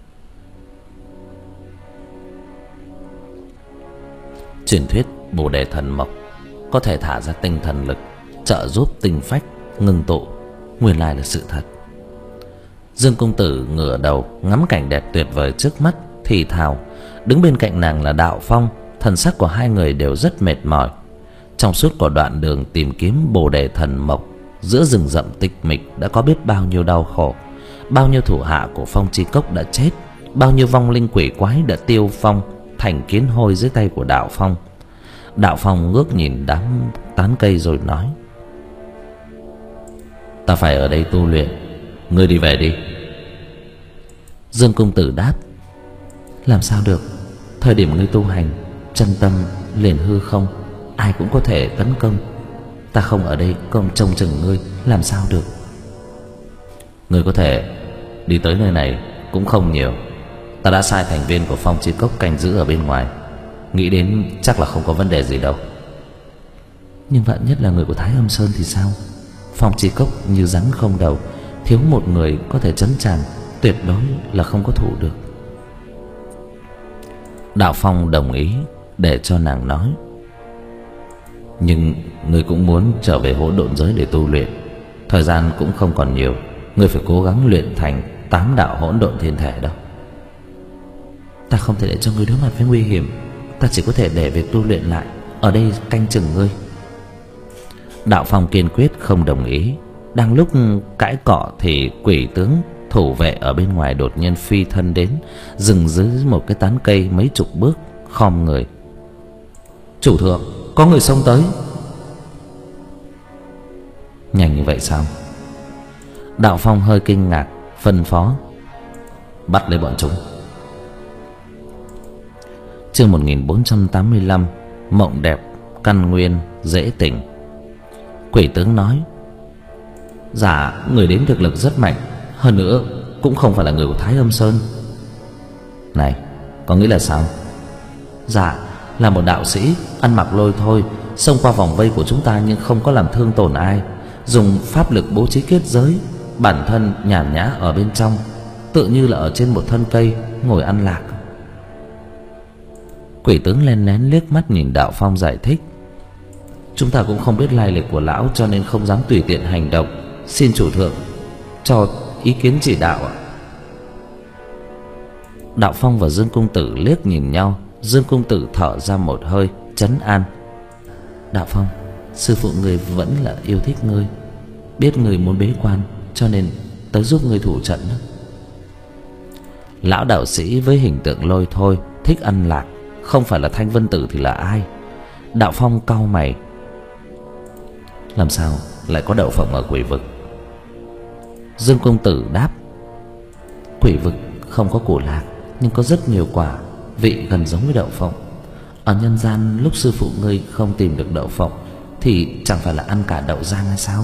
Truyền thuyết Bồ Đề Thần Mộc có thể thả ra tinh thần lực, trợ giúp tinh phách ngưng tụ, nguyên lai là sự thật. Dương công tử ngửa đầu ngắm cảnh đẹp tuyệt vời trước mắt, thì thào. Đứng bên cạnh nàng là Đạo Phong. Thần sắc của hai người đều rất mệt mỏi. Trong suốt của đoạn đường tìm kiếm Bồ Đề Thần Mộc, giữa rừng rậm tịch mịch đã có biết bao nhiêu đau khổ, bao nhiêu thủ hạ của Phong Chi Cốc đã chết, bao nhiêu vong linh quỷ quái đã tiêu phong thành kiến hôi dưới tay của Đạo Phong. Đạo Phong ngước nhìn đám tán cây rồi nói. Ta phải ở đây tu luyện, ngươi đi về đi. Dương công tử đáp. Làm sao được, thời điểm ngươi tu hành, chân tâm liền hư không, ai cũng có thể tấn công. Ta không ở đây công trông chừng ngươi, làm sao được. Ngươi có thể đi tới nơi này cũng không nhiều. Ta đã sai thành viên của Phong Chi Cốc canh giữ ở bên ngoài, nghĩ đến chắc là không có vấn đề gì đâu. Nhưng vạn nhất là người của Thái Âm Sơn thì sao? Phong Chi Cốc như rắn không đầu, thiếu một người có thể trấn tràn, tuyệt đối là không có thủ được. Đạo Phong đồng ý để cho nàng nói. Nhưng ngươi cũng muốn trở về hỗn độn giới để tu luyện, thời gian cũng không còn nhiều, ngươi phải cố gắng luyện thành tám đạo hỗn độn thiên thể đâu. Ta không thể để cho ngươi đối mặt với nguy hiểm, ta chỉ có thể để việc tu luyện lại ở đây canh chừng ngươi. Đạo Phong kiên quyết không đồng ý. Đang lúc cãi cọ thì quỷ tướng thủ vệ ở bên ngoài đột nhiên phi thân đến, dừng dưới một cái tán cây mấy chục bước, khom người. Chủ thượng, có người xông tới. Nhanh như vậy sao? Đạo Phong hơi kinh ngạc, phân phó: bắt lấy bọn chúng. Chương một nghìn bốn trăm tám mươi lăm. Mộng đẹp căn nguyên dễ tỉnh. Quỷ tướng nói: dạ, người đến thực lực rất mạnh, hơn nữa cũng không phải là người của Thái Âm Sơn. Này, có nghĩa là sao? Dạ, là một đạo sĩ ăn mặc lôi thôi, xông qua vòng vây của chúng ta nhưng không có làm thương tổn ai, dùng pháp lực bố trí kết giới, bản thân nhàn nhã ở bên trong, tựa như là ở trên một thân cây ngồi ăn lạc. Quỷ tướng len lén liếc mắt nhìn Đạo Phong giải thích: chúng ta cũng không biết lai lịch của lão, cho nên không dám tùy tiện hành động, xin chủ thượng cho ý kiến chỉ đạo ạ. Đạo Phong và Dương Công Tử liếc nhìn nhau. Dương Công Tử thở ra một hơi, trấn an: Đạo Phong, sư phụ người vẫn là yêu thích ngươi, biết người muốn bế quan, cho nên tới giúp người thủ trận đó. Lão đạo sĩ với hình tượng lôi thôi, thích ăn lạc, không phải là Thanh Vân Tử thì là ai? Đạo Phong cau mày: làm sao lại có đậu phộng ở quỷ vực? Dương Công Tử đáp: quỷ vực không có củ lạc, nhưng có rất nhiều quả vị gần giống với đậu phộng. Ở nhân gian lúc sư phụ ngươi không tìm được đậu phộng thì chẳng phải là ăn cả đậu rang hay sao?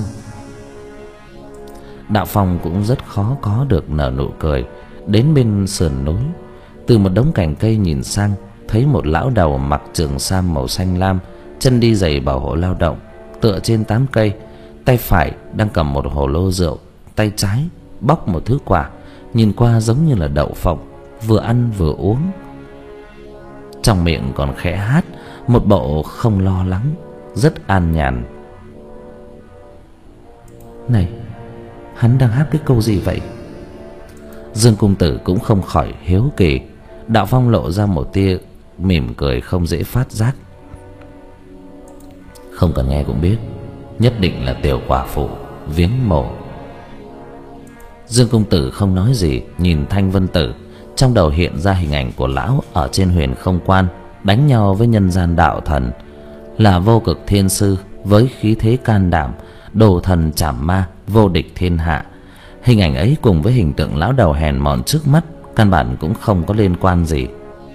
Đạo Phong cũng rất khó có được nở nụ cười. Đến bên sườn núi, từ một đống cành cây nhìn sang, thấy một lão đầu mặc trường sam màu xanh lam, chân đi giày bảo hộ lao động, tựa trên tán cây, tay phải đang cầm một hồ lô rượu, tay trái bóc một thứ quả, nhìn qua giống như là đậu phộng, vừa ăn vừa uống. Trong miệng còn khẽ hát một bộ không lo lắng, rất an nhàn. Này, hắn đang hát cái câu gì vậy? Dương Công Tử cũng không khỏi hiếu kỳ. Đạo Phong lộ ra một tia mỉm cười không dễ phát giác: không cần nghe cũng biết, nhất định là tiểu quả phụ viếng mộ. Dương Công Tử không nói gì, nhìn Thanh Vân Tử. Trong đầu hiện ra hình ảnh của lão ở trên Huyền Không Quan đánh nhau với nhân gian đạo thần, là vô cực thiên sư với khí thế can đảm, đồ thần trảm ma, vô địch thiên hạ. Hình ảnh ấy cùng với hình tượng lão đầu hèn mọn trước mắt căn bản cũng không có liên quan gì.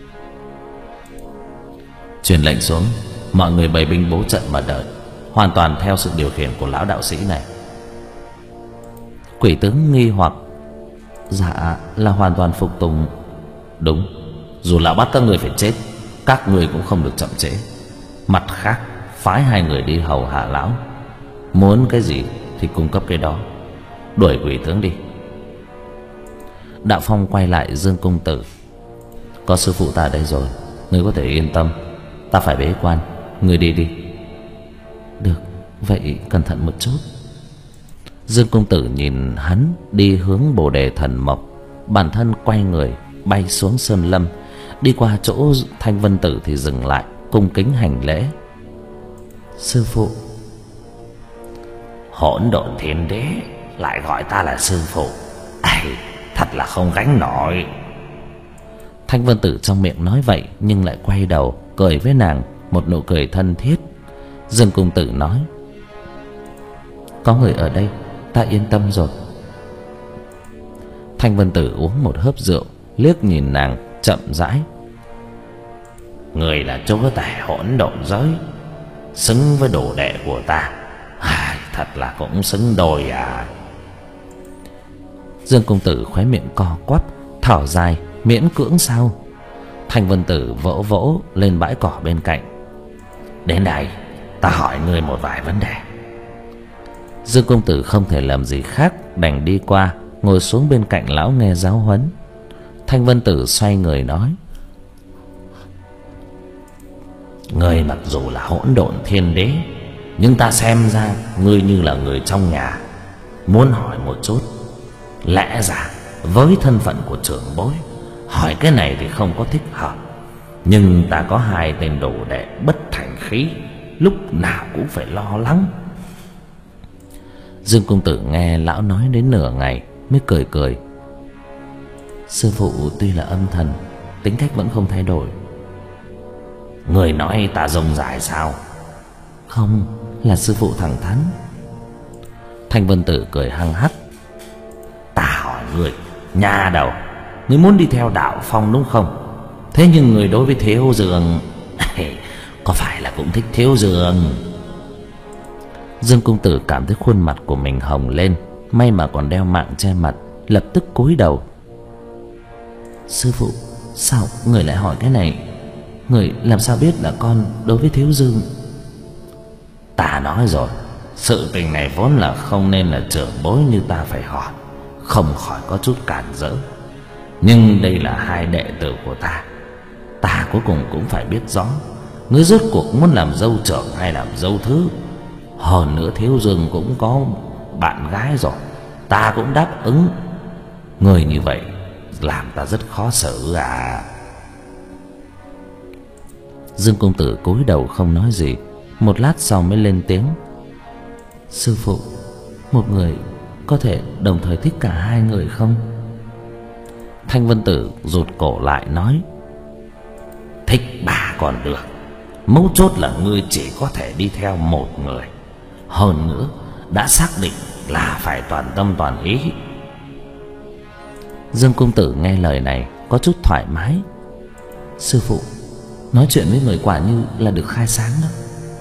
Truyền lệnh xuống, mọi người bày binh bố trận mà đợi, hoàn toàn theo sự điều khiển của lão đạo sĩ này. Quỷ tướng nghi hoặc: dạ, là hoàn toàn phục tùng. Đúng, dù lão bắt các người phải chết, các người cũng không được chậm trễ. Mặt khác, phái hai người đi hầu hạ lão, muốn cái gì thì cung cấp cái đó. Đuổi quỷ tướng đi. Đạo Phong quay lại Dương Công Tử: có sư phụ ta đây rồi, ngươi có thể yên tâm. Ta phải bế quan, ngươi đi đi. Được, vậy cẩn thận một chút. Dương Công Tử nhìn hắn đi hướng Bồ Đề Thần Mộc, bản thân quay người bay xuống sơn lâm. Đi qua chỗ Thanh Vân Tử thì dừng lại, cung kính hành lễ: sư phụ. Hỗn độn thiên đế lại gọi ta là sư phụ, ai, thật là không gánh nổi. Thanh Vân Tử trong miệng nói vậy nhưng lại quay đầu cười với nàng một nụ cười thân thiết. Dương Công Tử nói: có người ở đây, ta yên tâm rồi. Thanh Vân Tử uống một hớp rượu, liếc nhìn nàng chậm rãi: người là chúa tể hỗn độn giới, xứng với đồ đệ của ta, à, thật là cũng xứng đôi à. Dương Công Tử khóe miệng co quắp, thở dài: miễn cưỡng sao? Thanh Vân Tử vỗ vỗ lên bãi cỏ bên cạnh: đến đây, ta hỏi ngươi một vài vấn đề. Dương Công Tử không thể làm gì khác, đành đi qua ngồi xuống bên cạnh lão nghe giáo huấn. Thanh Vân Tử xoay người nói: ngươi mặc dù là hỗn độn thiên đế, nhưng ta xem ra ngươi như là người trong nhà. Muốn hỏi một chút, lẽ ra với thân phận của trưởng bối, hỏi cái này thì không có thích hợp. Nhưng ta có hai tên đồ đệ bất thành khí, lúc nào cũng phải lo lắng. Dương công tử nghe lão nói đến nửa ngày mới cười cười. Sư phụ tuy là âm thần, tính cách vẫn không thay đổi. Người nói ta rông dài sao? Không, là sư phụ thẳng thắn. Thanh Vân Tử cười hăng hắc. Ta hỏi người, nhà đầu, người muốn đi theo đạo phong đúng không? Thế nhưng người đối với Thiếu Dương có phải là cũng thích Thiếu Dương? Dương công tử cảm thấy khuôn mặt của mình hồng lên, may mà còn đeo mạng che mặt, lập tức cúi đầu. Sư phụ, sao người lại hỏi cái này? Người làm sao biết là con đối với Thiếu Dương? Ta nói rồi, sự tình này vốn là không nên là trưởng bối như ta phải hỏi, không khỏi có chút cản rỡ. Nhưng đây là hai đệ tử của ta, ta cuối cùng cũng phải biết rõ ngươi rốt cuộc muốn làm dâu trưởng hay làm dâu thứ. Hơn nữa Thiếu Dương cũng có bạn gái rồi, ta cũng đáp ứng. Người như vậy làm ta rất khó xử à. Dương công tử cúi đầu không nói gì, một lát sau mới lên tiếng. Sư phụ, một người có thể đồng thời thích cả hai người không? Thanh Vân Tử rụt cổ lại nói. Thích bà còn được, mấu chốt là ngươi chỉ có thể đi theo một người. Hơn nữa đã xác định là phải toàn tâm toàn ý. Dương công tử nghe lời này có chút thoải mái. Sư phụ, nói chuyện với người quả như là được khai sáng đó.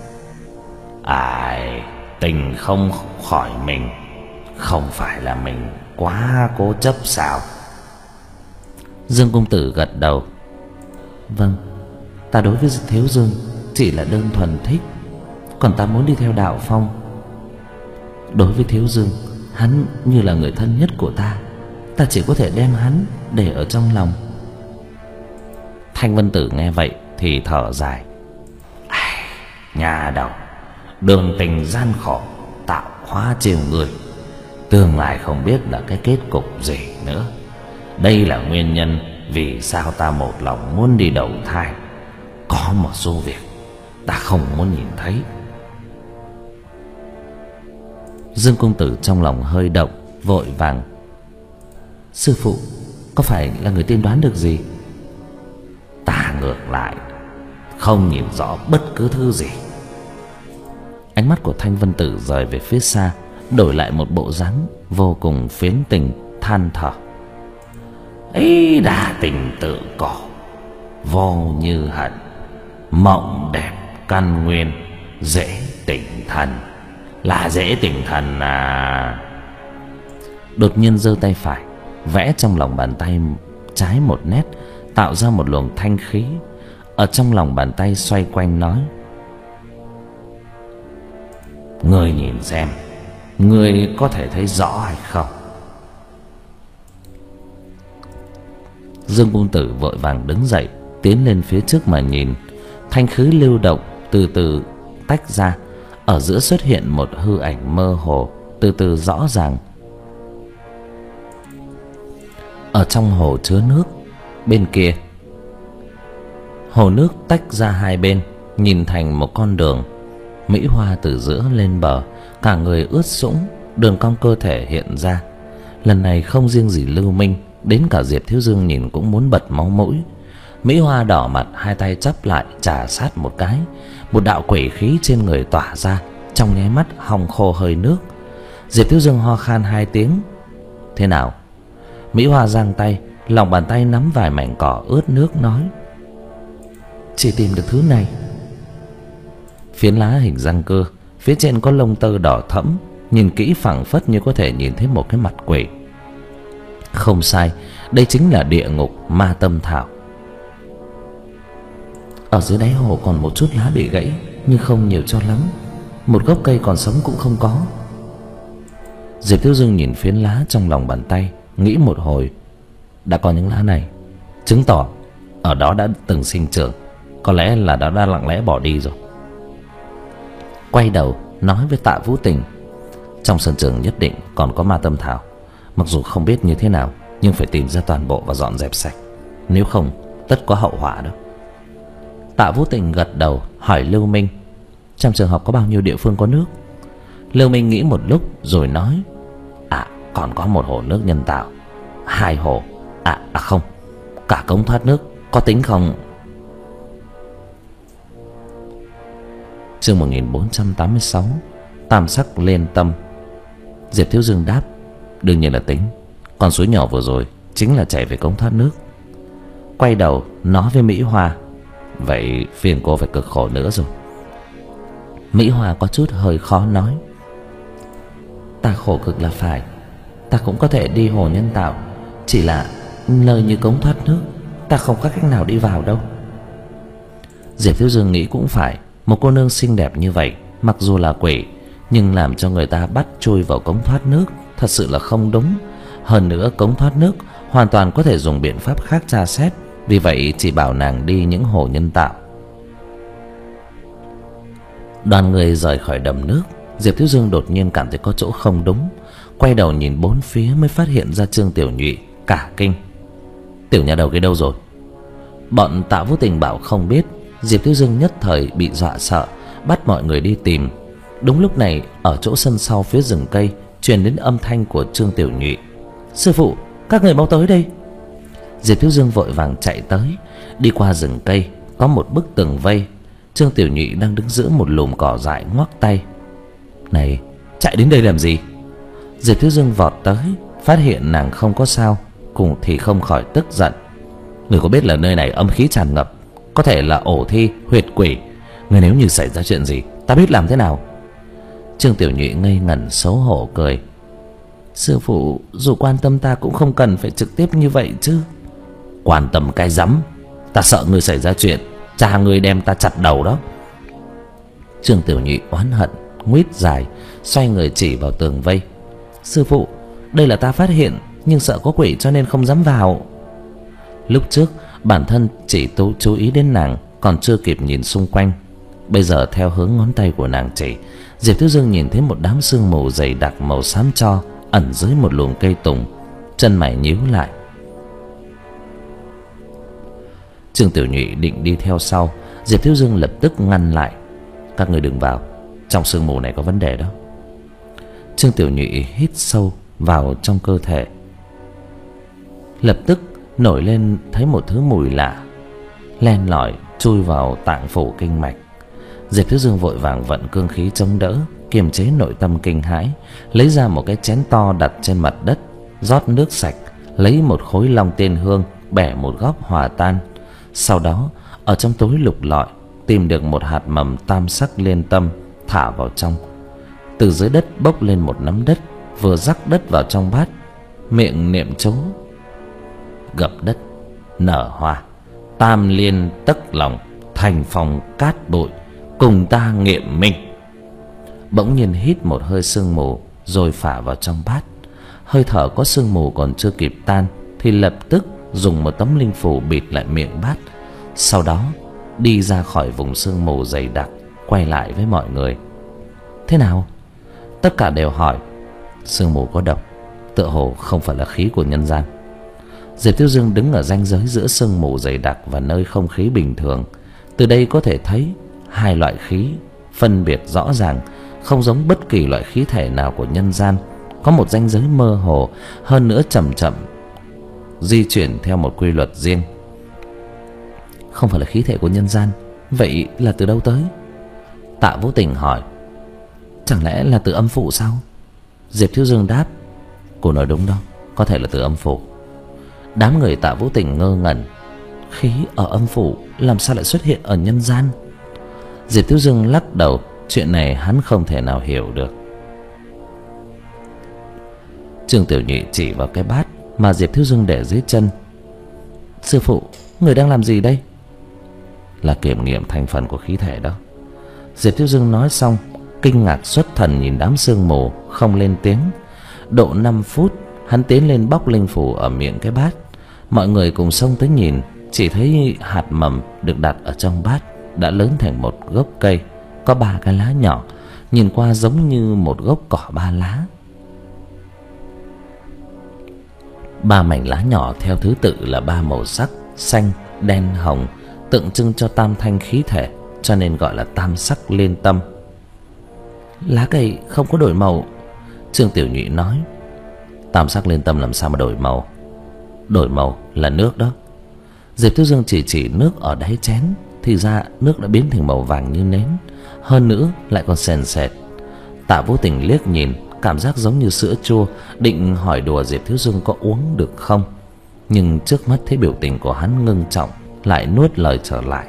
Ai, tình không khỏi mình, không phải là mình quá cố chấp sao? Dương công tử gật đầu. Vâng, ta đối với Thiếu Dương chỉ là đơn thuần thích, còn ta muốn đi theo đạo phong. Đối với Thiếu Dương, hắn như là người thân nhất của ta, ta chỉ có thể đem hắn để ở trong lòng. Thanh Vân Tử nghe vậy thì thở dài. Nhà đầu, đường tình gian khổ, tạo hóa trêu người, tương lai không biết là cái kết cục gì nữa. Đây là nguyên nhân vì sao ta một lòng muốn đi đầu thai. Có một số việc ta không muốn nhìn thấy. Dương công tử trong lòng hơi động, vội vàng. Sư phụ, có phải là người tiên đoán được gì? Ta ngược lại không nhìn rõ bất cứ thứ gì. Ánh mắt của Thanh Vân Tử rời về phía xa, đổi lại một bộ dáng vô cùng phiến tình, than thở. Ấy đa tình tự cổ, vô như hận, mộng đẹp căn nguyên, dễ tỉnh thần. Là dễ tỉnh thần à? Đột nhiên giơ tay phải vẽ trong lòng bàn tay trái một nét, tạo ra một luồng thanh khí. Ở trong lòng bàn tay xoay quanh nói. Ngươi nhìn xem, ngươi có thể thấy rõ hay không? Dương công tử vội vàng đứng dậy, tiến lên phía trước mà nhìn. Thanh khí lưu động từ từ tách ra, ở giữa xuất hiện một hư ảnh mơ hồ, từ từ rõ ràng. Ở trong hồ chứa nước bên kia, hồ nước tách ra hai bên, nhìn thành một con đường. Mỹ Hoa từ giữa lên bờ, cả người ướt sũng, đường cong cơ thể hiện ra. Lần này không riêng gì Lưu Minh, đến cả Diệp Thiếu Dương nhìn cũng muốn bật máu mũi. Mỹ Hoa đỏ mặt, hai tay chắp lại chà sát một cái, một đạo quỷ khí trên người tỏa ra, trong nháy mắt họng khô hơi nước. Diệp Thiếu Dương ho khan hai tiếng. Thế nào? Mỹ Hoa giang tay, lòng bàn tay nắm vài mảnh cỏ ướt nước nói. Chỉ tìm được thứ này. Phiến lá hình răng cưa, phía trên có lông tơ đỏ thẫm, nhìn kỹ phảng phất như có thể nhìn thấy một cái mặt quỷ. Không sai, đây chính là địa ngục ma tâm thảo. Ở dưới đáy hồ còn một chút lá bị gãy, nhưng không nhiều cho lắm. Một gốc cây còn sống cũng không có. Diệp Thiếu Dương nhìn phiến lá trong lòng bàn tay, nghĩ một hồi. Đã có những lá này, chứng tỏ ở đó đã từng sinh trưởng. Có lẽ là đã, đã lặng lẽ bỏ đi rồi. Quay đầu nói với Tạ Vũ Tình. Trong sân trường nhất định còn có ma tâm thảo. Mặc dù không biết như thế nào, nhưng phải tìm ra toàn bộ và dọn dẹp sạch, nếu không tất có hậu họa đó. Tạ Vũ Tình gật đầu hỏi Lưu Minh, trong trường học có bao nhiêu địa phương có nước? Lưu Minh nghĩ một lúc rồi nói, à còn có một hồ nước nhân tạo, hai hồ, à, à không, cả cống thoát nước, có tính không? Chương một nghìn bốn trăm tám mươi sáu, Tam Sắc Liên Tâm. Diệp Thiếu Dương đáp, đương nhiên là tính. Con suối nhỏ vừa rồi chính là chảy về cống thoát nước. Quay đầu nói với Mỹ Hoa, vậy phiền cô phải cực khổ nữa rồi. Mỹ Hoa có chút hơi khó nói, ta khổ cực là phải, ta cũng có thể đi hồ nhân tạo, chỉ là nơi như cống thoát nước ta không có cách nào đi vào đâu. Diệp Thiếu Dương nghĩ cũng phải, một cô nương xinh đẹp như vậy, mặc dù là quỷ, nhưng làm cho người ta bắt chui vào cống thoát nước thật sự là không đúng. Hơn nữa cống thoát nước hoàn toàn có thể dùng biện pháp khác tra xét, vì vậy chỉ bảo nàng đi những hồ nhân tạo. Đoàn người rời khỏi đầm nước, Diệp Thiếu Dương đột nhiên cảm thấy có chỗ không đúng, quay đầu nhìn bốn phía mới phát hiện ra Trương Tiểu Nhụy, cả kinh. Tiểu nhà đầu kia đâu rồi? Bọn Tạ Vũ Tình bảo không biết. Diệp Thiếu Dương nhất thời bị dọa sợ, bắt mọi người đi tìm. Đúng lúc này, ở chỗ sân sau phía rừng cây truyền đến âm thanh của Trương Tiểu Nhụy, sư phụ, các người mau tới đây. Diệp Thiếu Dương vội vàng chạy tới. Đi qua rừng cây có một bức tường vây, Trương Tiểu Nhụy đang đứng giữa một lùm cỏ dại ngoắc tay. Này, chạy đến đây làm gì? Diệp Thiếu Dương vọt tới, phát hiện nàng không có sao, cùng thì không khỏi tức giận. Người có biết là nơi này âm khí tràn ngập, có thể là ổ thi, huyệt quỷ. Người nếu như xảy ra chuyện gì, ta biết làm thế nào? Trương Tiểu Nhụy ngây ngẩn xấu hổ cười, sư phụ dù quan tâm ta cũng không cần phải trực tiếp như vậy chứ. Quan tâm cái rắm, ta sợ người xảy ra chuyện, cha người đem ta chặt đầu đó. Trương Tiểu Nhụy oán hận nguýt dài, xoay người chỉ vào tường vây. Sư phụ, đây là ta phát hiện, nhưng sợ có quỷ cho nên không dám vào. Lúc trước bản thân chỉ tú chú ý đến nàng, còn chưa kịp nhìn xung quanh. Bây giờ theo hướng ngón tay của nàng chỉ, Diệp Thiếu Dương nhìn thấy một đám sương mù dày đặc màu xám tro ẩn dưới một luồng cây tùng. Chân mày nhíu lại. Trương Tiểu Nhụy định đi theo sau, Diệp Thiếu Dương lập tức ngăn lại. Các người đừng vào, trong sương mù này có vấn đề đó. Trương Tiểu Nhụy hít sâu vào trong cơ thể, lập tức nổi lên thấy một thứ mùi lạ len lỏi chui vào tạng phủ kinh mạch. Diệp Thiếu Dương vội vàng vận cương khí chống đỡ, kiềm chế nội tâm kinh hãi, lấy ra một cái chén to đặt trên mặt đất, rót nước sạch, lấy một khối long tiên hương bẻ một góc hòa tan. Sau đó ở trong túi lục lọi tìm được một hạt mầm tam sắc liên tâm, thả vào trong. Từ dưới đất bốc lên một nắm đất, vừa rắc đất vào trong bát, miệng niệm chú: gập đất nở hoa, tam liên tất lòng, thành phòng cát bụi, cùng ta nghiệm minh. Bỗng nhiên hít một hơi sương mù rồi phả vào trong bát. Hơi thở có sương mù còn chưa kịp tan thì lập tức dùng một tấm linh phù bịt lại miệng bát. Sau đó đi ra khỏi vùng sương mù dày đặc, quay lại với mọi người. Thế nào? Tất cả đều hỏi. Sương mù có độc, tựa hồ không phải là khí của nhân gian. Diệp Thiếu Dương đứng ở ranh giới giữa sương mù dày đặc và nơi không khí bình thường. Từ đây có thể thấy hai loại khí phân biệt rõ ràng, không giống bất kỳ loại khí thể nào của nhân gian, có một ranh giới mơ hồ, hơn nữa chậm chậm di chuyển theo một quy luật riêng. Không phải là khí thể của nhân gian, vậy là từ đâu tới? Tạ Vũ Tình hỏi. Chẳng lẽ là từ âm phủ sao? Diệp Thiếu Dương đáp. Cô nói đúng đó, có thể là từ âm phủ. Đám người Tạ Vũ Tình ngơ ngẩn. Khí ở âm phủ làm sao lại xuất hiện ở nhân gian? Diệp Thiếu Dương lắc đầu, chuyện này hắn không thể nào hiểu được. Trương Tiểu Nhụy chỉ vào cái bát mà Diệp Thiếu Dương để dưới chân. Sư phụ, người đang làm gì đây? Là kiểm nghiệm thành phần của khí thể đó. Diệp Thiếu Dương nói xong, kinh ngạc xuất thần nhìn đám sương mù, không lên tiếng. Độ năm phút, hắn tiến lên bóc linh phù ở miệng cái bát. Mọi người cùng xông tới nhìn, chỉ thấy hạt mầm được đặt ở trong bát đã lớn thành một gốc cây, có ba cái lá nhỏ, nhìn qua giống như một gốc cỏ ba lá. Ba mảnh lá nhỏ theo thứ tự là ba màu sắc: xanh, đen, hồng, tượng trưng cho tam thanh khí thể, cho nên gọi là tam sắc liên tâm. Lá cây không có đổi màu, Trương Tiểu Nhụy nói. Tam sắc liên tâm làm sao mà đổi màu? Đổi màu là nước đó. Diệp Thiếu Dương chỉ chỉ nước ở đáy chén, thì ra nước đã biến thành màu vàng như nến, hơn nữa lại còn sền sệt. Tạ Vô Tình liếc nhìn, cảm giác giống như sữa chua, định hỏi đùa Diệp Thiếu Dương có uống được không, nhưng trước mắt thấy biểu tình của hắn ngưng trọng, lại nuốt lời trở lại.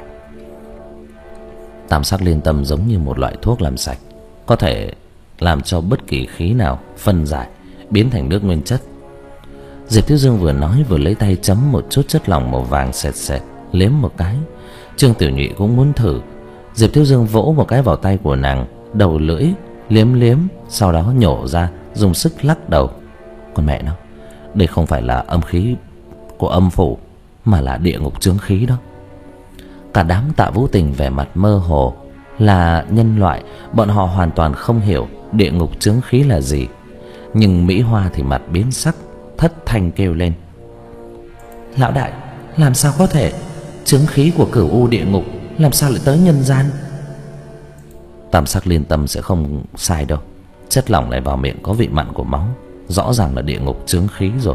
Tam sắc liên tâm giống như một loại thuốc làm sạch, có thể làm cho bất kỳ khí nào phân giải, biến thành nước nguyên chất. Diệp Thiếu Dương vừa nói vừa lấy tay chấm một chút chất lỏng màu vàng sệt sệt, liếm một cái. Trương Tiểu Nhụy cũng muốn thử. Diệp Thiếu Dương vỗ một cái vào tay của nàng, đầu lưỡi liếm liếm, sau đó nhổ ra, dùng sức lắc đầu. Con mẹ nó, đây không phải là âm khí của âm phủ, mà là địa ngục chướng khí đó. Cả đám Tạ Vũ Tình vẻ mặt mơ hồ. Là nhân loại, bọn họ hoàn toàn không hiểu địa ngục chướng khí là gì. Nhưng Mỹ Hoa thì mặt biến sắc, thất thanh kêu lên: Lão đại, làm sao có thể? Chướng khí của cửu u địa ngục làm sao lại tới nhân gian? Tam sắc liên tâm sẽ không sai đâu. Chất lỏng này vào miệng có vị mặn của máu, rõ ràng là địa ngục chướng khí rồi.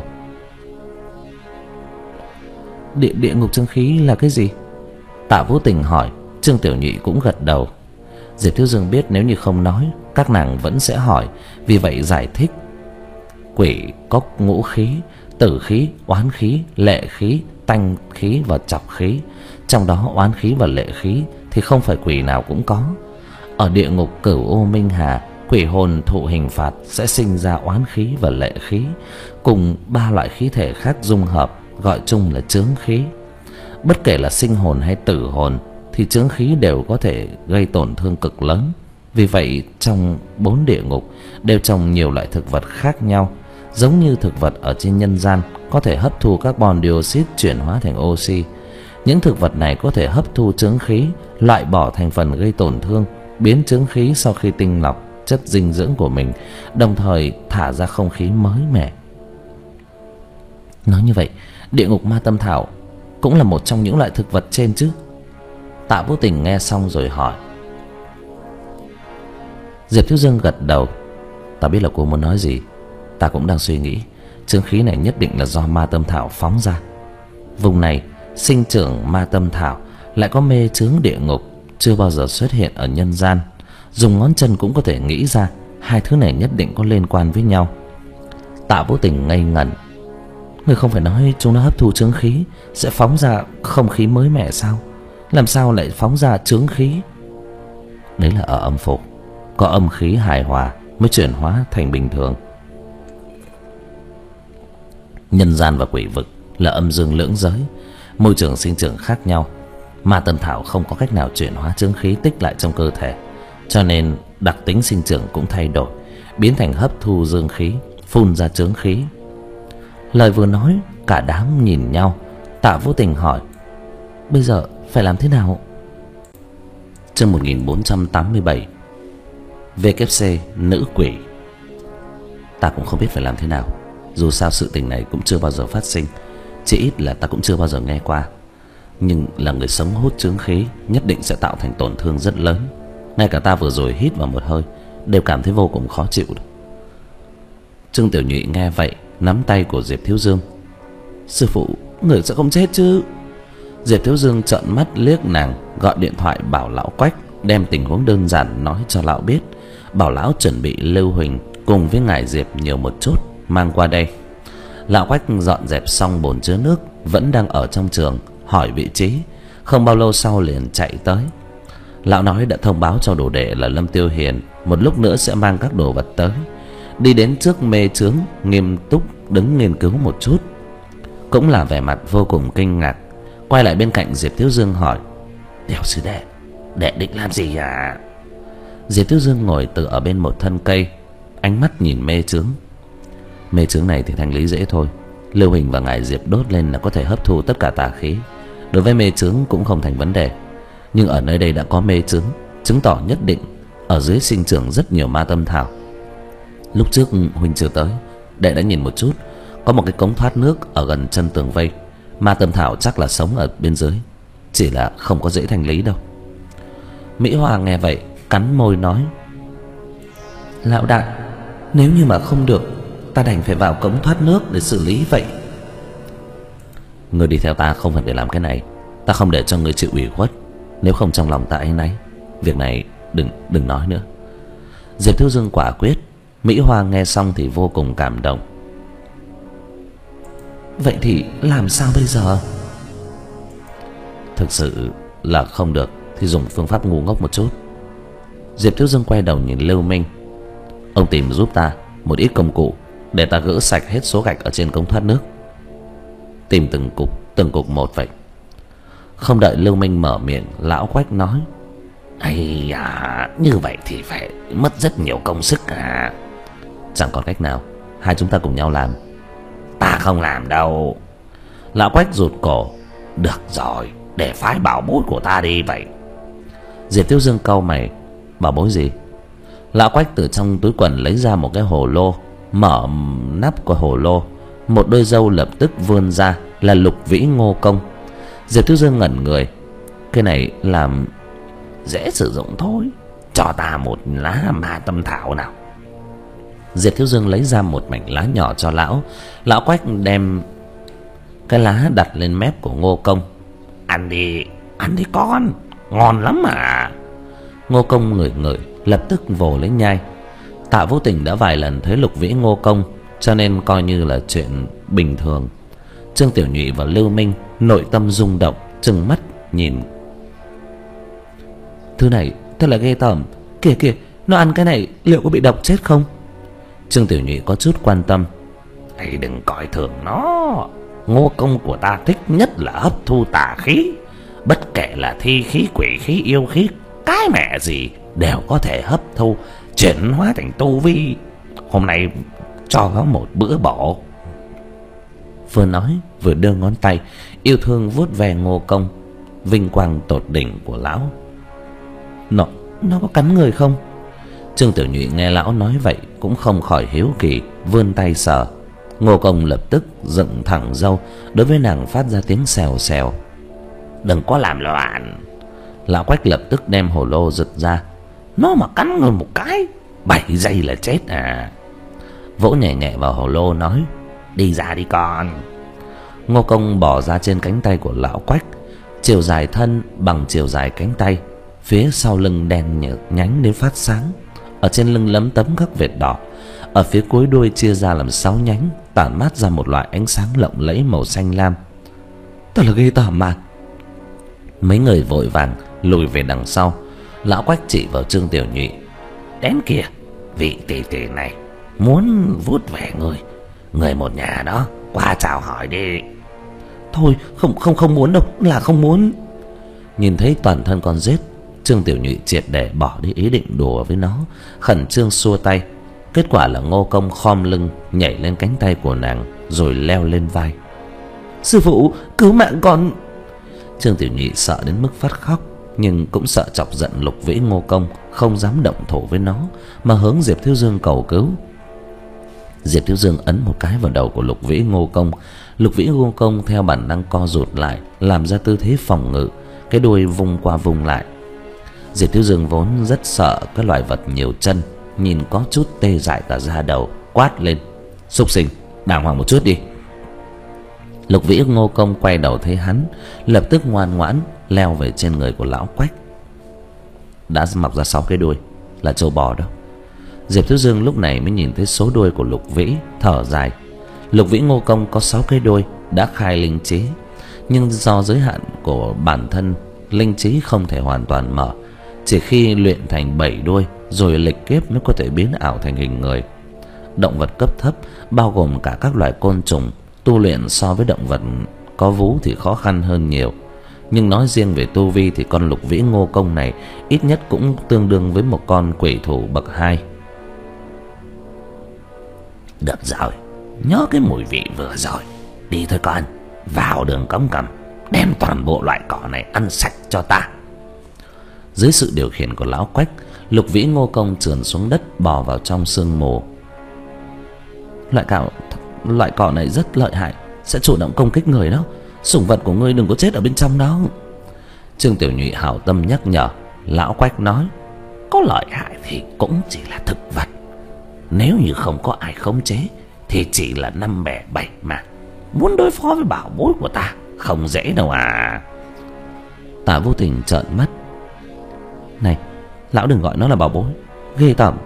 Địa địa ngục chướng khí là cái gì? Tạ Vũ Tình hỏi. Trương Tiểu Nhụy cũng gật đầu. Diệp Thiếu Dương biết nếu như không nói, các nàng vẫn sẽ hỏi, vì vậy giải thích. Quỷ có ngũ khí: tử khí, oán khí, lệ khí, tanh khí và chọc khí. Trong đó oán khí và lệ khí thì không phải quỷ nào cũng có. Ở địa ngục Cửu U Minh Hà, quỷ hồn thụ hình phạt sẽ sinh ra oán khí và lệ khí, cùng ba loại khí thể khác dung hợp, gọi chung là chướng khí. Bất kể là sinh hồn hay tử hồn thì chướng khí đều có thể gây tổn thương cực lớn. Vì vậy trong bốn địa ngục đều trồng nhiều loại thực vật khác nhau. Giống như thực vật ở trên nhân gian có thể hấp thu carbon dioxide chuyển hóa thành oxy, những thực vật này có thể hấp thu chướng khí, loại bỏ thành phần gây tổn thương, biến chướng khí sau khi tinh lọc chất dinh dưỡng của mình, đồng thời thả ra không khí mới mẻ. Nói như vậy, địa ngục ma tâm thảo cũng là một trong những loại thực vật trên chứ? Tạ Vô Tình nghe xong rồi hỏi. Diệp Thiếu Dương gật đầu. Ta biết là cô muốn nói gì. Ta cũng đang suy nghĩ, chướng khí này nhất định là do ma tâm thảo phóng ra. Vùng này sinh trưởng ma tâm thảo, lại có mê chướng địa ngục, chưa bao giờ xuất hiện ở nhân gian. Dùng ngón chân cũng có thể nghĩ ra hai thứ này nhất định có liên quan với nhau. Tạ Vô Tình ngây ngẩn. Người không phải nói chúng nó hấp thu chướng khí sẽ phóng ra không khí mới mẻ sao? Làm sao lại phóng ra chướng khí? Đấy là ở âm phủ, có âm khí hài hòa mới chuyển hóa thành bình thường. Nhân gian và quỷ vực là âm dương lưỡng giới, môi trường sinh trưởng khác nhau. Ma tâm thảo không có cách nào chuyển hóa chướng khí tích lại trong cơ thể, cho nên đặc tính sinh trưởng cũng thay đổi, biến thành hấp thu dương khí, phun ra chướng khí. Lời vừa nói, cả đám nhìn nhau. Tạ Vô Tình hỏi: Bây giờ phải làm thế nào? Chương một nghìn bốn trăm tám mươi bảy, vê kép xê nữ quỷ. Ta cũng không biết phải làm thế nào. Dù sao sự tình này cũng chưa bao giờ phát sinh, chỉ ít là ta cũng chưa bao giờ nghe qua. Nhưng là người sống hút chướng khí, nhất định sẽ tạo thành tổn thương rất lớn. Ngay cả ta vừa rồi hít vào một hơi đều cảm thấy vô cùng khó chịu. Trương Tiểu Nhụy nghe vậy, nắm tay của Diệp Thiếu Dương. Sư phụ, người sẽ không chết chứ? Diệp Thiếu Dương trợn mắt liếc nàng, gọi điện thoại bảo lão Quách đem tình huống đơn giản nói cho lão biết, bảo lão chuẩn bị Lưu Huỳnh cùng với ngài Diệp nhiều một chút mang qua đây. Lão Quách dọn dẹp xong bồn chứa nước vẫn đang ở trong trường, hỏi vị trí, không bao lâu sau liền chạy tới. Lão nói đã thông báo cho đồ đệ là Lâm Tiêu Hiền một lúc nữa sẽ mang các đồ vật tới. Đi đến trước mê chướng, nghiêm túc đứng nghiên cứu một chút, cũng là vẻ mặt vô cùng kinh ngạc. Quay lại bên cạnh Diệp Thiếu Dương hỏi: Tiểu sư đệ, đệ định làm gì à? Diệp Thiếu Dương ngồi tựa ở bên một thân cây, ánh mắt nhìn mê chướng. Mê chướng này thì thành lý dễ thôi, Lưu Huỳnh và ngài Diệp đốt lên là có thể hấp thu tất cả tà khí. Đối với mê chướng cũng không thành vấn đề. Nhưng ở nơi đây đã có mê chướng, chứng tỏ nhất định ở dưới sinh trưởng rất nhiều ma tâm thảo. Lúc trước Huỳnh chưa tới, đệ đã nhìn một chút, có một cái cống thoát nước ở gần chân tường vây. Ma Tâm Thảo chắc là sống ở bên dưới, chỉ là không có dễ thanh lý đâu. Mỹ Hoa nghe vậy cắn môi nói: Lão đại, nếu như mà không được, ta đành phải vào cống thoát nước để xử lý vậy. Ngươi đi theo ta không phải để làm cái này. Ta không để cho ngươi chịu ủy khuất. Nếu không trong lòng ta áy náy, việc này đừng đừng nói nữa. Diệp Thiếu Dương quả quyết. Mỹ Hoa nghe xong thì vô cùng cảm động. Vậy thì làm sao bây giờ? Thực sự là không được thì dùng phương pháp ngu ngốc một chút. Diệp Thiếu Dương quay đầu nhìn Lưu Minh: Ông tìm giúp ta một ít công cụ để ta gỡ sạch hết số gạch ở trên cống thoát nước. Tìm từng cục từng cục một vậy. Không đợi Lưu Minh mở miệng, lão Quách nói: Ây à, như vậy thì phải mất rất nhiều công sức à. Chẳng còn cách nào, hai chúng ta cùng nhau làm. Ta không làm đâu. Lão Quách rụt cổ: Được rồi, để phái bảo bối của ta đi vậy. Diệp Thiếu Dương cau mày: Bảo bối gì? Lão Quách từ trong túi quần lấy ra một cái hồ lô, mở nắp của hồ lô. Một đôi râu lập tức vươn ra, là Lục Vĩ Ngô Công. Diệp Thiếu Dương ngẩn người. Cái này làm dễ sử dụng thôi. Cho ta một lá Ma Tâm Thảo nào. Diệp Thiếu Dương lấy ra một mảnh lá nhỏ cho lão. Lão Quách đem cái lá đặt lên mép của Ngô Công. Ăn đi, ăn đi con, ngon lắm mà. Ngô Công ngửi ngửi, lập tức vồ lấy nhai. Tạ Vô Tình đã vài lần thấy Lục Vĩ Ngô Công, cho nên coi như là chuyện bình thường. Trương Tiểu Nhụy và Lưu Minh nội tâm rung động, trừng mắt nhìn. Thứ này thật là ghê tởm. Kìa kìa, nó ăn cái này liệu có bị độc chết không? Trương Tiểu Nhụy có chút quan tâm. Hãy đừng coi thường nó. Ngô Công của ta thích nhất là hấp thu tà khí. Bất kể là thi khí, quỷ khí, yêu khí, cái mẹ gì đều có thể hấp thu, chuyển hóa thành tu vi. Hôm nay cho nó một bữa bổ. Vừa nói vừa đưa ngón tay yêu thương vuốt ve Ngô Công. Vinh quang tột đỉnh của lão. Nó, nó có cắn người không? Trương Tiểu Nhụy nghe lão nói vậy cũng không khỏi hiếu kỳ, vươn tay sờ. Ngô Công lập tức dựng thẳng râu, đối với nàng phát ra tiếng xèo xèo. Đừng có làm loạn. Lão Quách lập tức đem hồ lô giật ra. Nó mà cắn người một cái, bảy giây là chết à. Vỗ nhẹ nhẹ vào hồ lô nói: Đi ra đi con. Ngô Công bỏ ra trên cánh tay của lão Quách. Chiều dài thân bằng chiều dài cánh tay. Phía sau lưng đen nhánh đến phát sáng. Ở trên lưng lấm tấm các vệt đỏ. Ở phía cuối đuôi chia ra làm sáu nhánh, tản mát ra một loại ánh sáng lộng lẫy màu xanh lam. Thật là ghê tởm mà. Mấy người vội vàng lùi về đằng sau. Lão Quách chỉ vào Trương Tiểu Nhụy: Đến kìa, vị tỷ tỷ này muốn vuốt về người. Người một nhà đó, qua chào hỏi đi. Thôi không không không muốn đâu, là không muốn. Nhìn thấy toàn thân con rết, Trương Tiểu Nhụy triệt để bỏ đi ý định đùa với nó, khẩn trương xua tay. Kết quả là Ngô Công khom lưng nhảy lên cánh tay của nàng, rồi leo lên vai. Sư phụ, cứu mạng con. Trương Tiểu Nhụy sợ đến mức phát khóc, nhưng cũng sợ chọc giận Lục Vĩ Ngô Công, không dám động thổ với nó, mà hướng Diệp Thiếu Dương cầu cứu. Diệp Thiếu Dương ấn một cái vào đầu của Lục Vĩ Ngô Công. Lục Vĩ Ngô Công theo bản năng co rụt lại, làm ra tư thế phòng ngự, cái đuôi vung qua vung lại. Diệp Thiếu Dương vốn rất sợ cái loài vật nhiều chân, nhìn có chút tê dại cả da đầu, quát lên: Súc sinh, đàng hoàng một chút đi. Lục Vĩ Ngô Công quay đầu thấy hắn, lập tức ngoan ngoãn leo về trên người của lão Quách. Đã mọc ra sáu cái đuôi, là trâu bò đó. Diệp Thiếu Dương lúc này mới nhìn thấy số đuôi của Lục Vĩ, thở dài. Lục Vĩ Ngô Công có sáu cái đuôi, đã khai linh trí, nhưng do giới hạn của bản thân, linh trí không thể hoàn toàn mở. Chỉ khi luyện thành bảy đuôi rồi lịch kiếp mới có thể biến ảo thành hình người. Động vật cấp thấp bao gồm cả các loài côn trùng, tu luyện so với động vật có vú thì khó khăn hơn nhiều. Nhưng nói riêng về tu vi thì con Lục Vĩ Ngô Công này ít nhất cũng tương đương với một con quỷ thủ bậc hai. Được rồi, nhớ cái mùi vị vừa rồi. Đi thôi con, vào đường cống cầm, đem toàn bộ loại cỏ này ăn sạch cho ta. Dưới sự điều khiển của lão Quách, Lục Vĩ Ngô Công trườn xuống đất, bò vào trong sương mù. Loại cỏ loại cỏ này rất lợi hại, sẽ chủ động công kích người đó. Sủng vật của ngươi đừng có chết ở bên trong đó. Trương Tiểu Nhụy hảo tâm nhắc nhở. Lão Quách nói: có lợi hại thì cũng chỉ là thực vật, nếu như không có ai khống chế thì chỉ là năm bẻ bảy mảng. Muốn đối phó với bảo bối của ta không dễ đâu à. Tạ Vô Tình trợn mắt: này, lão đừng gọi nó là bảo bối, ghê tởm.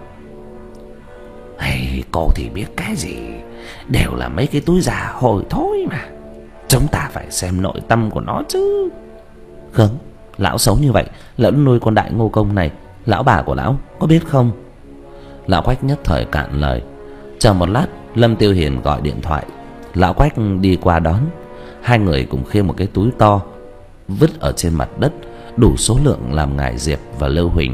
Hay cô thì biết cái gì, đều là mấy cái túi già hôi thối mà. Chúng ta phải xem nội tâm của nó chứ. Khương, lão xấu như vậy, lão nuôi con đại ngô công này, lão bà của lão có biết không? Lão Quách nhất thời cạn lời. Chờ một lát, Lâm Tiêu Hiền gọi điện thoại. Lão Quách đi qua đón. Hai người cùng khiêng một cái túi to vứt ở trên mặt đất, đủ số lượng làm ngại Diệp và Lưu Huỳnh.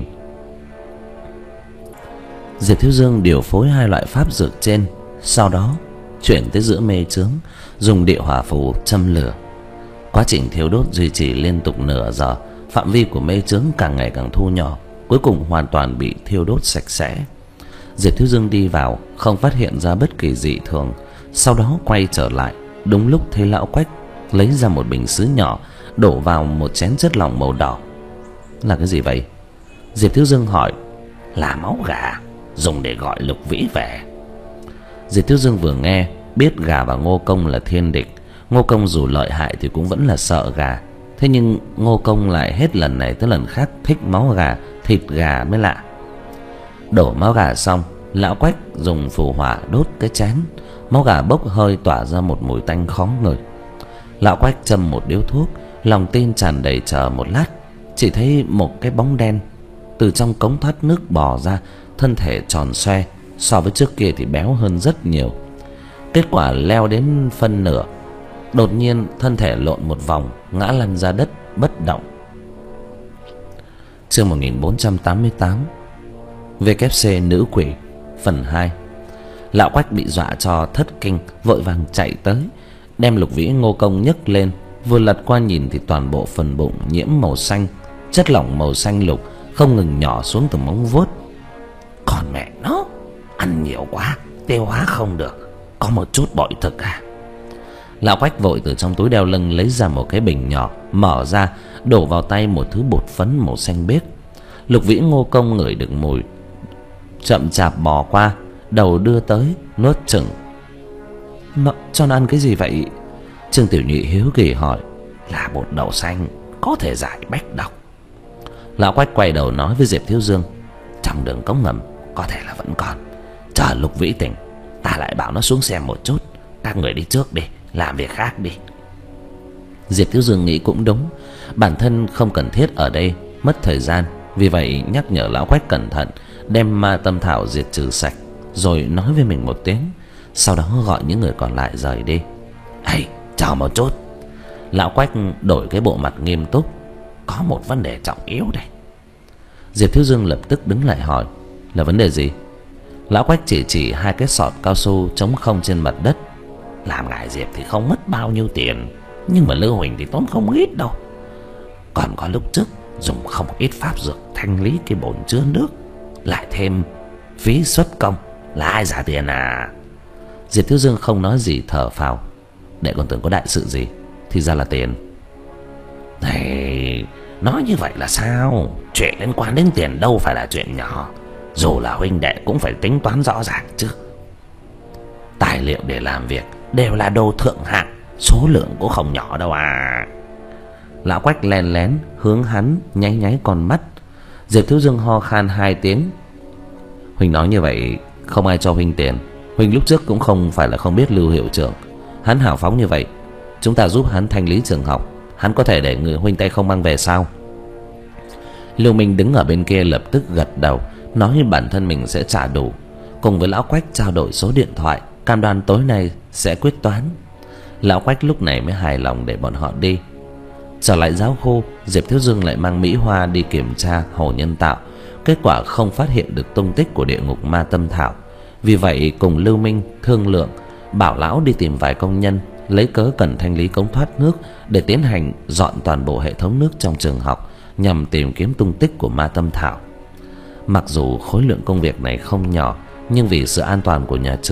Diệp Thiếu Dương điều phối hai loại pháp dược trên, sau đó chuyển tới giữa mê chướng, dùng địa hỏa phù châm lửa. Quá trình thiêu đốt duy trì liên tục nửa giờ, phạm vi của mê chướng càng ngày càng thu nhỏ, cuối cùng hoàn toàn bị thiêu đốt sạch sẽ. Diệp Thiếu Dương đi vào, không phát hiện ra bất kỳ dị thường, sau đó quay trở lại, đúng lúc thấy lão Quách lấy ra một bình sứ nhỏ, đổ vào một chén chất lỏng màu đỏ. Là cái gì vậy? Diệp Thiếu Dương hỏi. Là máu gà, dùng để gọi Lục Vĩ về. Diệp Thiếu Dương vừa nghe biết gà và Ngô Công là thiên địch. Ngô Công dù lợi hại thì cũng vẫn là sợ gà. Thế nhưng Ngô Công lại hết lần này tới lần khác thích máu gà, thịt gà mới lạ. Đổ máu gà xong, lão Quách dùng phù hỏa đốt cái chén. Máu gà bốc hơi tỏa ra một mùi tanh khó ngửi. Lão Quách châm một điếu thuốc, lòng tin tràn đầy. Chờ một lát, chỉ thấy một cái bóng đen từ trong cống thoát nước bò ra, thân thể tròn xoe, so với trước kia thì béo hơn rất nhiều. Kết quả leo đến phân nửa, đột nhiên thân thể lộn một vòng, ngã lăn ra đất bất động. Chương một nghìn bốn trăm tám mươi tám, vê kép xê Nữ Quỷ phần hai. Lão Quách bị dọa cho thất kinh, vội vàng chạy tới, đem Lục Vĩ Ngô Công nhấc lên. Vừa lật qua nhìn thì toàn bộ phần bụng nhiễm màu xanh, chất lỏng màu xanh lục không ngừng nhỏ xuống từ móng vuốt. Còn mẹ nó, ăn nhiều quá tiêu hóa không được, có một chút bội thực à. Lão Quách vội từ trong túi đeo lưng lấy ra một cái bình nhỏ, mở ra, đổ vào tay một thứ bột phấn màu xanh biếc. Lục Vĩ Ngô Công ngửi được mùi, chậm chạp bò qua, đầu đưa tới nuốt chửng. Nó cho nó ăn cái gì vậy? Trương Tiểu Nhụy hiếu kỳ hỏi. Là bột đậu xanh, có thể giải bách độc. Lão Quách quay đầu nói với Diệp Thiếu Dương. Trong đường cống ngầm có thể là vẫn còn, chờ Lục Vĩ tỉnh, ta lại bảo nó xuống xem một chút. Các người đi trước đi, làm việc khác đi. Diệp Thiếu Dương nghĩ cũng đúng, bản thân không cần thiết ở đây mất thời gian, vì vậy nhắc nhở lão Quách cẩn thận, đem ma tâm thảo diệt trừ sạch, rồi nói với mình một tiếng, sau đó gọi những người còn lại rời đi. Hey, chờ một chút. Lão Quách đổi cái bộ mặt nghiêm túc. Có một vấn đề trọng yếu đây. Diệp Thiếu Dương lập tức đứng lại hỏi. Là vấn đề gì? Lão Quách chỉ chỉ hai cái sọt cao su trống không trên mặt đất. Làm ngài Diệp thì không mất bao nhiêu tiền, nhưng mà Lưu Huỳnh thì tốn không ít đâu. Còn có lúc trước dùng không ít pháp dược thanh lý cái bồn chứa nước, lại thêm phí xuất công, là ai trả tiền à? Diệp Thiếu Dương không nói gì, thở phào. Đệ còn tưởng có đại sự gì, thì ra là tiền. Này, nói như vậy là sao? Chuyện liên quan đến tiền đâu phải là chuyện nhỏ, dù là huynh đệ cũng phải tính toán rõ ràng chứ. Tài liệu để làm việc đều là đồ thượng hạng, số lượng cũng không nhỏ đâu à. Lão Quách len lén hướng hắn nháy nháy con mắt. Diệp Thiếu Dương ho khan hai tiếng. Huynh nói như vậy không ai cho huynh tiền. Huynh lúc trước cũng không phải là không biết Lưu hiệu trưởng, hắn hào phóng như vậy, chúng ta giúp hắn thanh lý trường học, hắn có thể để người huynh tay không mang về sao? Lưu Minh đứng ở bên kia lập tức gật đầu, nói bản thân mình sẽ trả đủ, cùng với lão Quách trao đổi số điện thoại, cam đoan tối nay sẽ quyết toán. Lão Quách lúc này mới hài lòng để bọn họ đi. Trở lại giáo khu, Diệp Thiếu Dương lại mang Mỹ Hoa đi kiểm tra hồ nhân tạo, kết quả không phát hiện được tung tích của địa ngục ma tâm thảo. Vì vậy cùng Lưu Minh thương lượng, bảo lão đi tìm vài công nhân, lấy cớ cần thanh lý cống thoát nước để tiến hành dọn toàn bộ hệ thống nước trong trường học, nhằm tìm kiếm tung tích của ma tâm thảo. Mặc dù khối lượng công việc này không nhỏ, nhưng vì sự an toàn của nhà trường,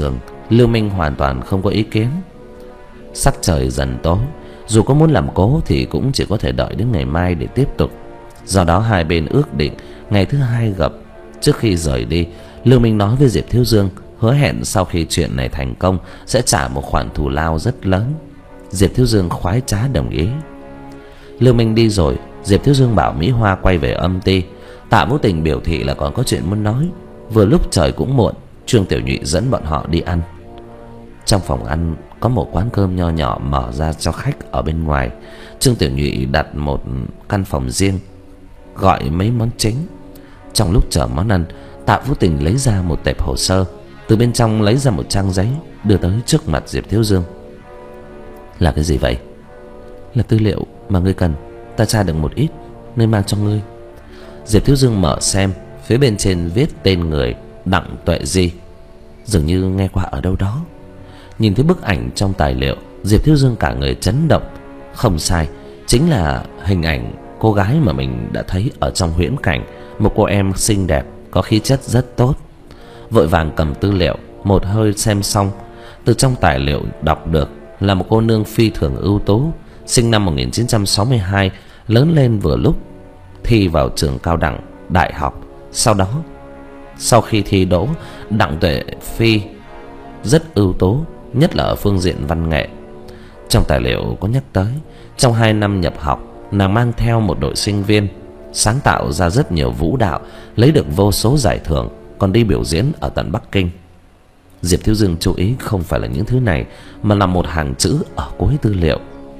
Lưu Minh hoàn toàn không có ý kiến. Sắc trời dần tối, dù có muốn làm cố thì cũng chỉ có thể đợi đến ngày mai để tiếp tục. Do đó hai bên ước định ngày thứ hai gặp. Trước khi rời đi, Lưu Minh nói với Diệp Thiếu Dương hứa hẹn sau khi chuyện này thành công sẽ trả một khoản thù lao rất lớn. Diệp Thiếu Dương khoái trá đồng ý. Lưu Minh đi rồi, Diệp Thiếu Dương bảo Mỹ Hoa quay về âm ty. Tạ Vũ Tình biểu thị là còn có chuyện muốn nói. Vừa lúc trời cũng muộn, Trương Tiểu Nhụy dẫn bọn họ đi ăn. Trong phòng ăn có một quán cơm nho nhỏ mở ra cho khách ở bên ngoài. Trương Tiểu Nhụy đặt một căn phòng riêng, gọi mấy món chính. Trong lúc chờ món ăn, Tạ Vũ Tình lấy ra một tệp hồ sơ, từ bên trong lấy ra một trang giấy đưa tới trước mặt Diệp Thiếu Dương. Là cái gì vậy? Là tư liệu mà ngươi cần, ta tra được một ít nên mang cho ngươi. Diệp Thiếu Dương mở xem, phía bên trên viết tên người Đặng Tuệ Di, dường như nghe qua ở đâu đó. Nhìn thấy bức ảnh trong tài liệu, Diệp Thiếu Dương cả người chấn động. Không sai, chính là hình ảnh cô gái mà mình đã thấy ở trong huyễn cảnh, một cô em xinh đẹp, có khí chất rất tốt. Vội vàng cầm tư liệu, một hơi xem xong. Từ trong tài liệu đọc được là một cô nương phi thường ưu tú, sinh năm một nghìn chín trăm sáu mươi hai, lớn lên vừa lúc thi vào trường cao đẳng đại học. Sau đó, sau khi thi đỗ, Đặng Tuệ Phi rất ưu tú, nhất là ở phương diện văn nghệ. Trong tài liệu có nhắc tới, trong hai năm nhập học, nàng mang theo một đội sinh viên, sáng tạo ra rất nhiều vũ đạo, lấy được vô số giải thưởng, còn đi biểu diễn ở tận Bắc Kinh. Diệp Thiếu Dương chú ý không phải là những thứ này, mà là một hàng chữ ở cuối tư liệu.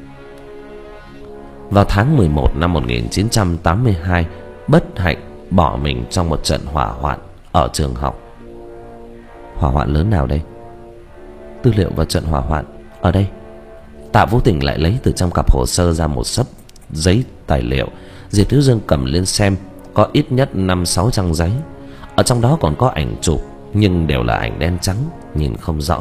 Vào tháng mười một năm một nghìn chín trăm tám mươi hai, bất hạnh bỏ mình trong một trận hỏa hoạn ở trường học. Hỏa hoạn lớn nào đây? Tư liệu và trận hỏa hoạn ở đây. Tạ Vũ Tình lại lấy từ trong cặp hồ sơ ra một xấp giấy tài liệu. Diệp Thiếu Dương cầm lên xem, có ít nhất năm sáu trang giấy. Ở trong đó còn có ảnh chụp, nhưng đều là ảnh đen trắng, nhìn không rõ.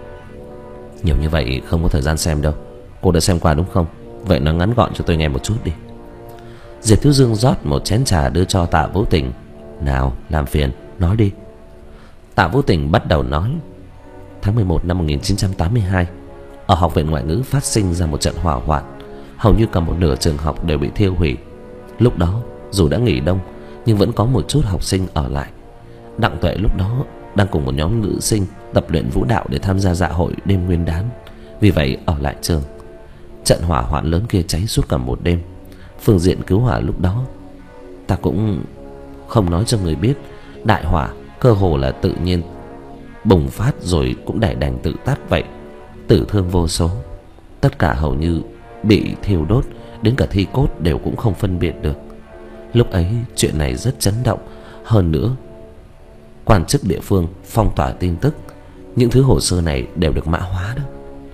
Nhiều như vậy không có thời gian xem đâu. Cô đã xem qua đúng không? Vậy nói ngắn gọn cho tôi nghe một chút đi. Diệp Thiếu Dương rót một chén trà đưa cho Tạ Vũ Tình. Nào, làm phiền, nói đi. Tạ Vũ Tình bắt đầu nói. Tháng mười một năm một nghìn chín trăm tám mươi hai, ở Học viện Ngoại ngữ phát sinh ra một trận hỏa hoạn. Hầu như cả một nửa trường học đều bị thiêu hủy. Lúc đó, dù đã nghỉ đông, nhưng vẫn có một chút học sinh ở lại. Đặng Tuệ lúc đó đang cùng một nhóm nữ sinh tập luyện vũ đạo để tham gia dạ hội đêm nguyên đán, vì vậy ở lại trường. Trận hỏa hoạn lớn kia cháy suốt cả một đêm. Phương diện cứu hỏa lúc đó ta cũng không nói cho người biết. Đại hỏa cơ hồ là tự nhiên bùng phát rồi cũng để đành tự tắt vậy. Tử thương vô số, tất cả hầu như bị thiêu đốt, đến cả thi cốt đều cũng không phân biệt được. Lúc ấy chuyện này rất chấn động. Hơn nữa, quan chức địa phương phong tỏa tin tức, những thứ hồ sơ này đều được mã hóa đó.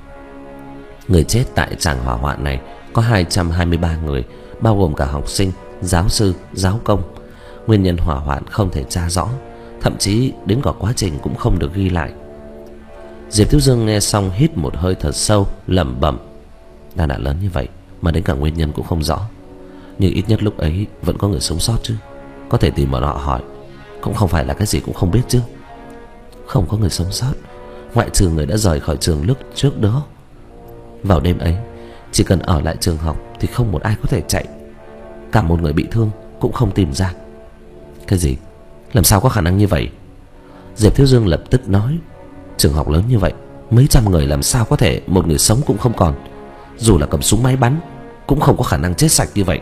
Người chết tại tràng hỏa hoạn này có hai trăm hai mươi ba người, bao gồm cả học sinh, giáo sư, giáo công. Nguyên nhân hỏa hoạn không thể tra rõ, thậm chí đến cả quá trình cũng không được ghi lại. Diệp Thiếu Dương nghe xong hít một hơi thật sâu, lẩm bẩm. Đàn đã lớn như vậy mà đến cả nguyên nhân cũng không rõ, nhưng ít nhất lúc ấy vẫn có người sống sót chứ. Có thể tìm bọn họ hỏi, cũng không phải là cái gì cũng không biết chứ. Không có người sống sót, ngoại trừ người đã rời khỏi trường lúc trước đó. Vào đêm ấy, chỉ cần ở lại trường học thì không một ai có thể chạy. Cả một người bị thương cũng không tìm ra. Cái gì? Làm sao có khả năng như vậy? Diệp Thiếu Dương lập tức nói. Trường học lớn như vậy, mấy trăm người làm sao có thể một người sống cũng không còn. Dù là cầm súng máy bắn cũng không có khả năng chết sạch như vậy.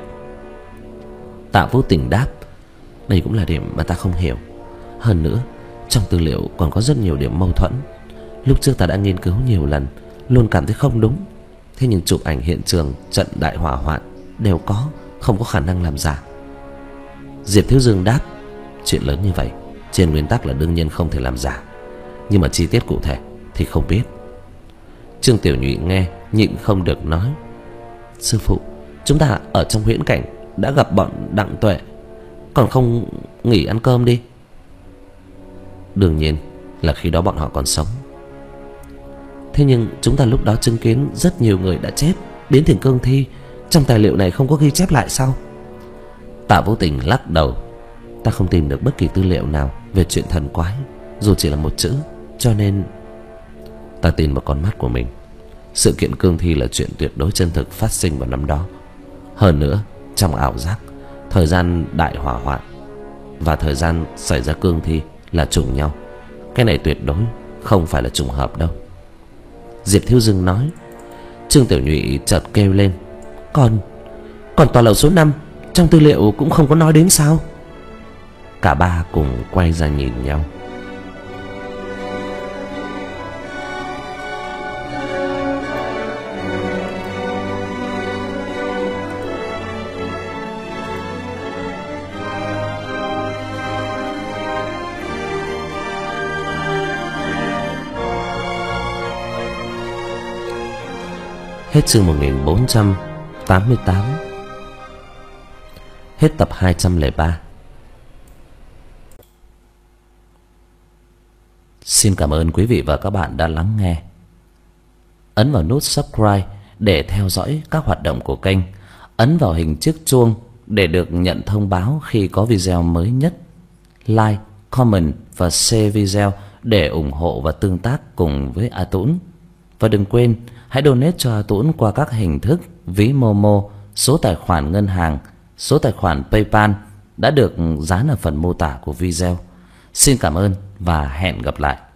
Tạ Vũ Tình đáp. Đây cũng là điểm mà ta không hiểu. Hơn nữa, trong tư liệu còn có rất nhiều điểm mâu thuẫn. Lúc trước ta đã nghiên cứu nhiều lần, luôn cảm thấy không đúng. Thế nhưng chụp ảnh hiện trường trận đại hỏa hoạn đều có, không có khả năng làm giả. Diệp Thiếu Dương đáp. Chuyện lớn như vậy, trên nguyên tắc là đương nhiên không thể làm giả, nhưng mà chi tiết cụ thể thì không biết. Trương Tiểu Nhụy nghe nhịn không được nói. Sư phụ, chúng ta ở trong huyễn cảnh đã gặp bọn Đặng Tuệ, còn không nghỉ ăn cơm đi? Đương nhiên là khi đó bọn họ còn sống. Thế nhưng chúng ta lúc đó chứng kiến rất nhiều người đã chết, biến thành cương thi. Trong tài liệu này không có ghi chép lại sao? Tạ Vũ Tình lắc đầu. Ta không tìm được bất kỳ tư liệu nào về chuyện thần quái, dù chỉ là một chữ, cho nên... Ta tin vào con mắt của mình. Sự kiện cương thi là chuyện tuyệt đối chân thực phát sinh vào năm đó. Hơn nữa, trong ảo giác, thời gian đại hỏa hoạn và thời gian xảy ra cương thi là trùng nhau. Cái này tuyệt đối không phải là trùng hợp đâu. Diệp Thiếu Dương nói. Trương Tiểu Nhụy chợt kêu lên. Còn Còn tòa lầu số năm trong tư liệu cũng không có nói đến sao? Cả ba cùng quay ra nhìn nhau. Hết chương một nghìn bốn trăm tám mươi tám. Hết tập hai trăm lẻ ba. Xin cảm ơn quý vị và các bạn đã lắng nghe. Ấn vào nút subscribe để theo dõi các hoạt động của kênh. Ấn vào hình chiếc chuông để được nhận thông báo khi có video mới nhất. Like, comment và share video để ủng hộ và tương tác cùng với A Tũng. Và đừng quên hãy donate cho A Tũng qua các hình thức ví Momo, số tài khoản ngân hàng, số tài khoản PayPal đã được dán ở phần mô tả của video. Xin cảm ơn và hẹn gặp lại.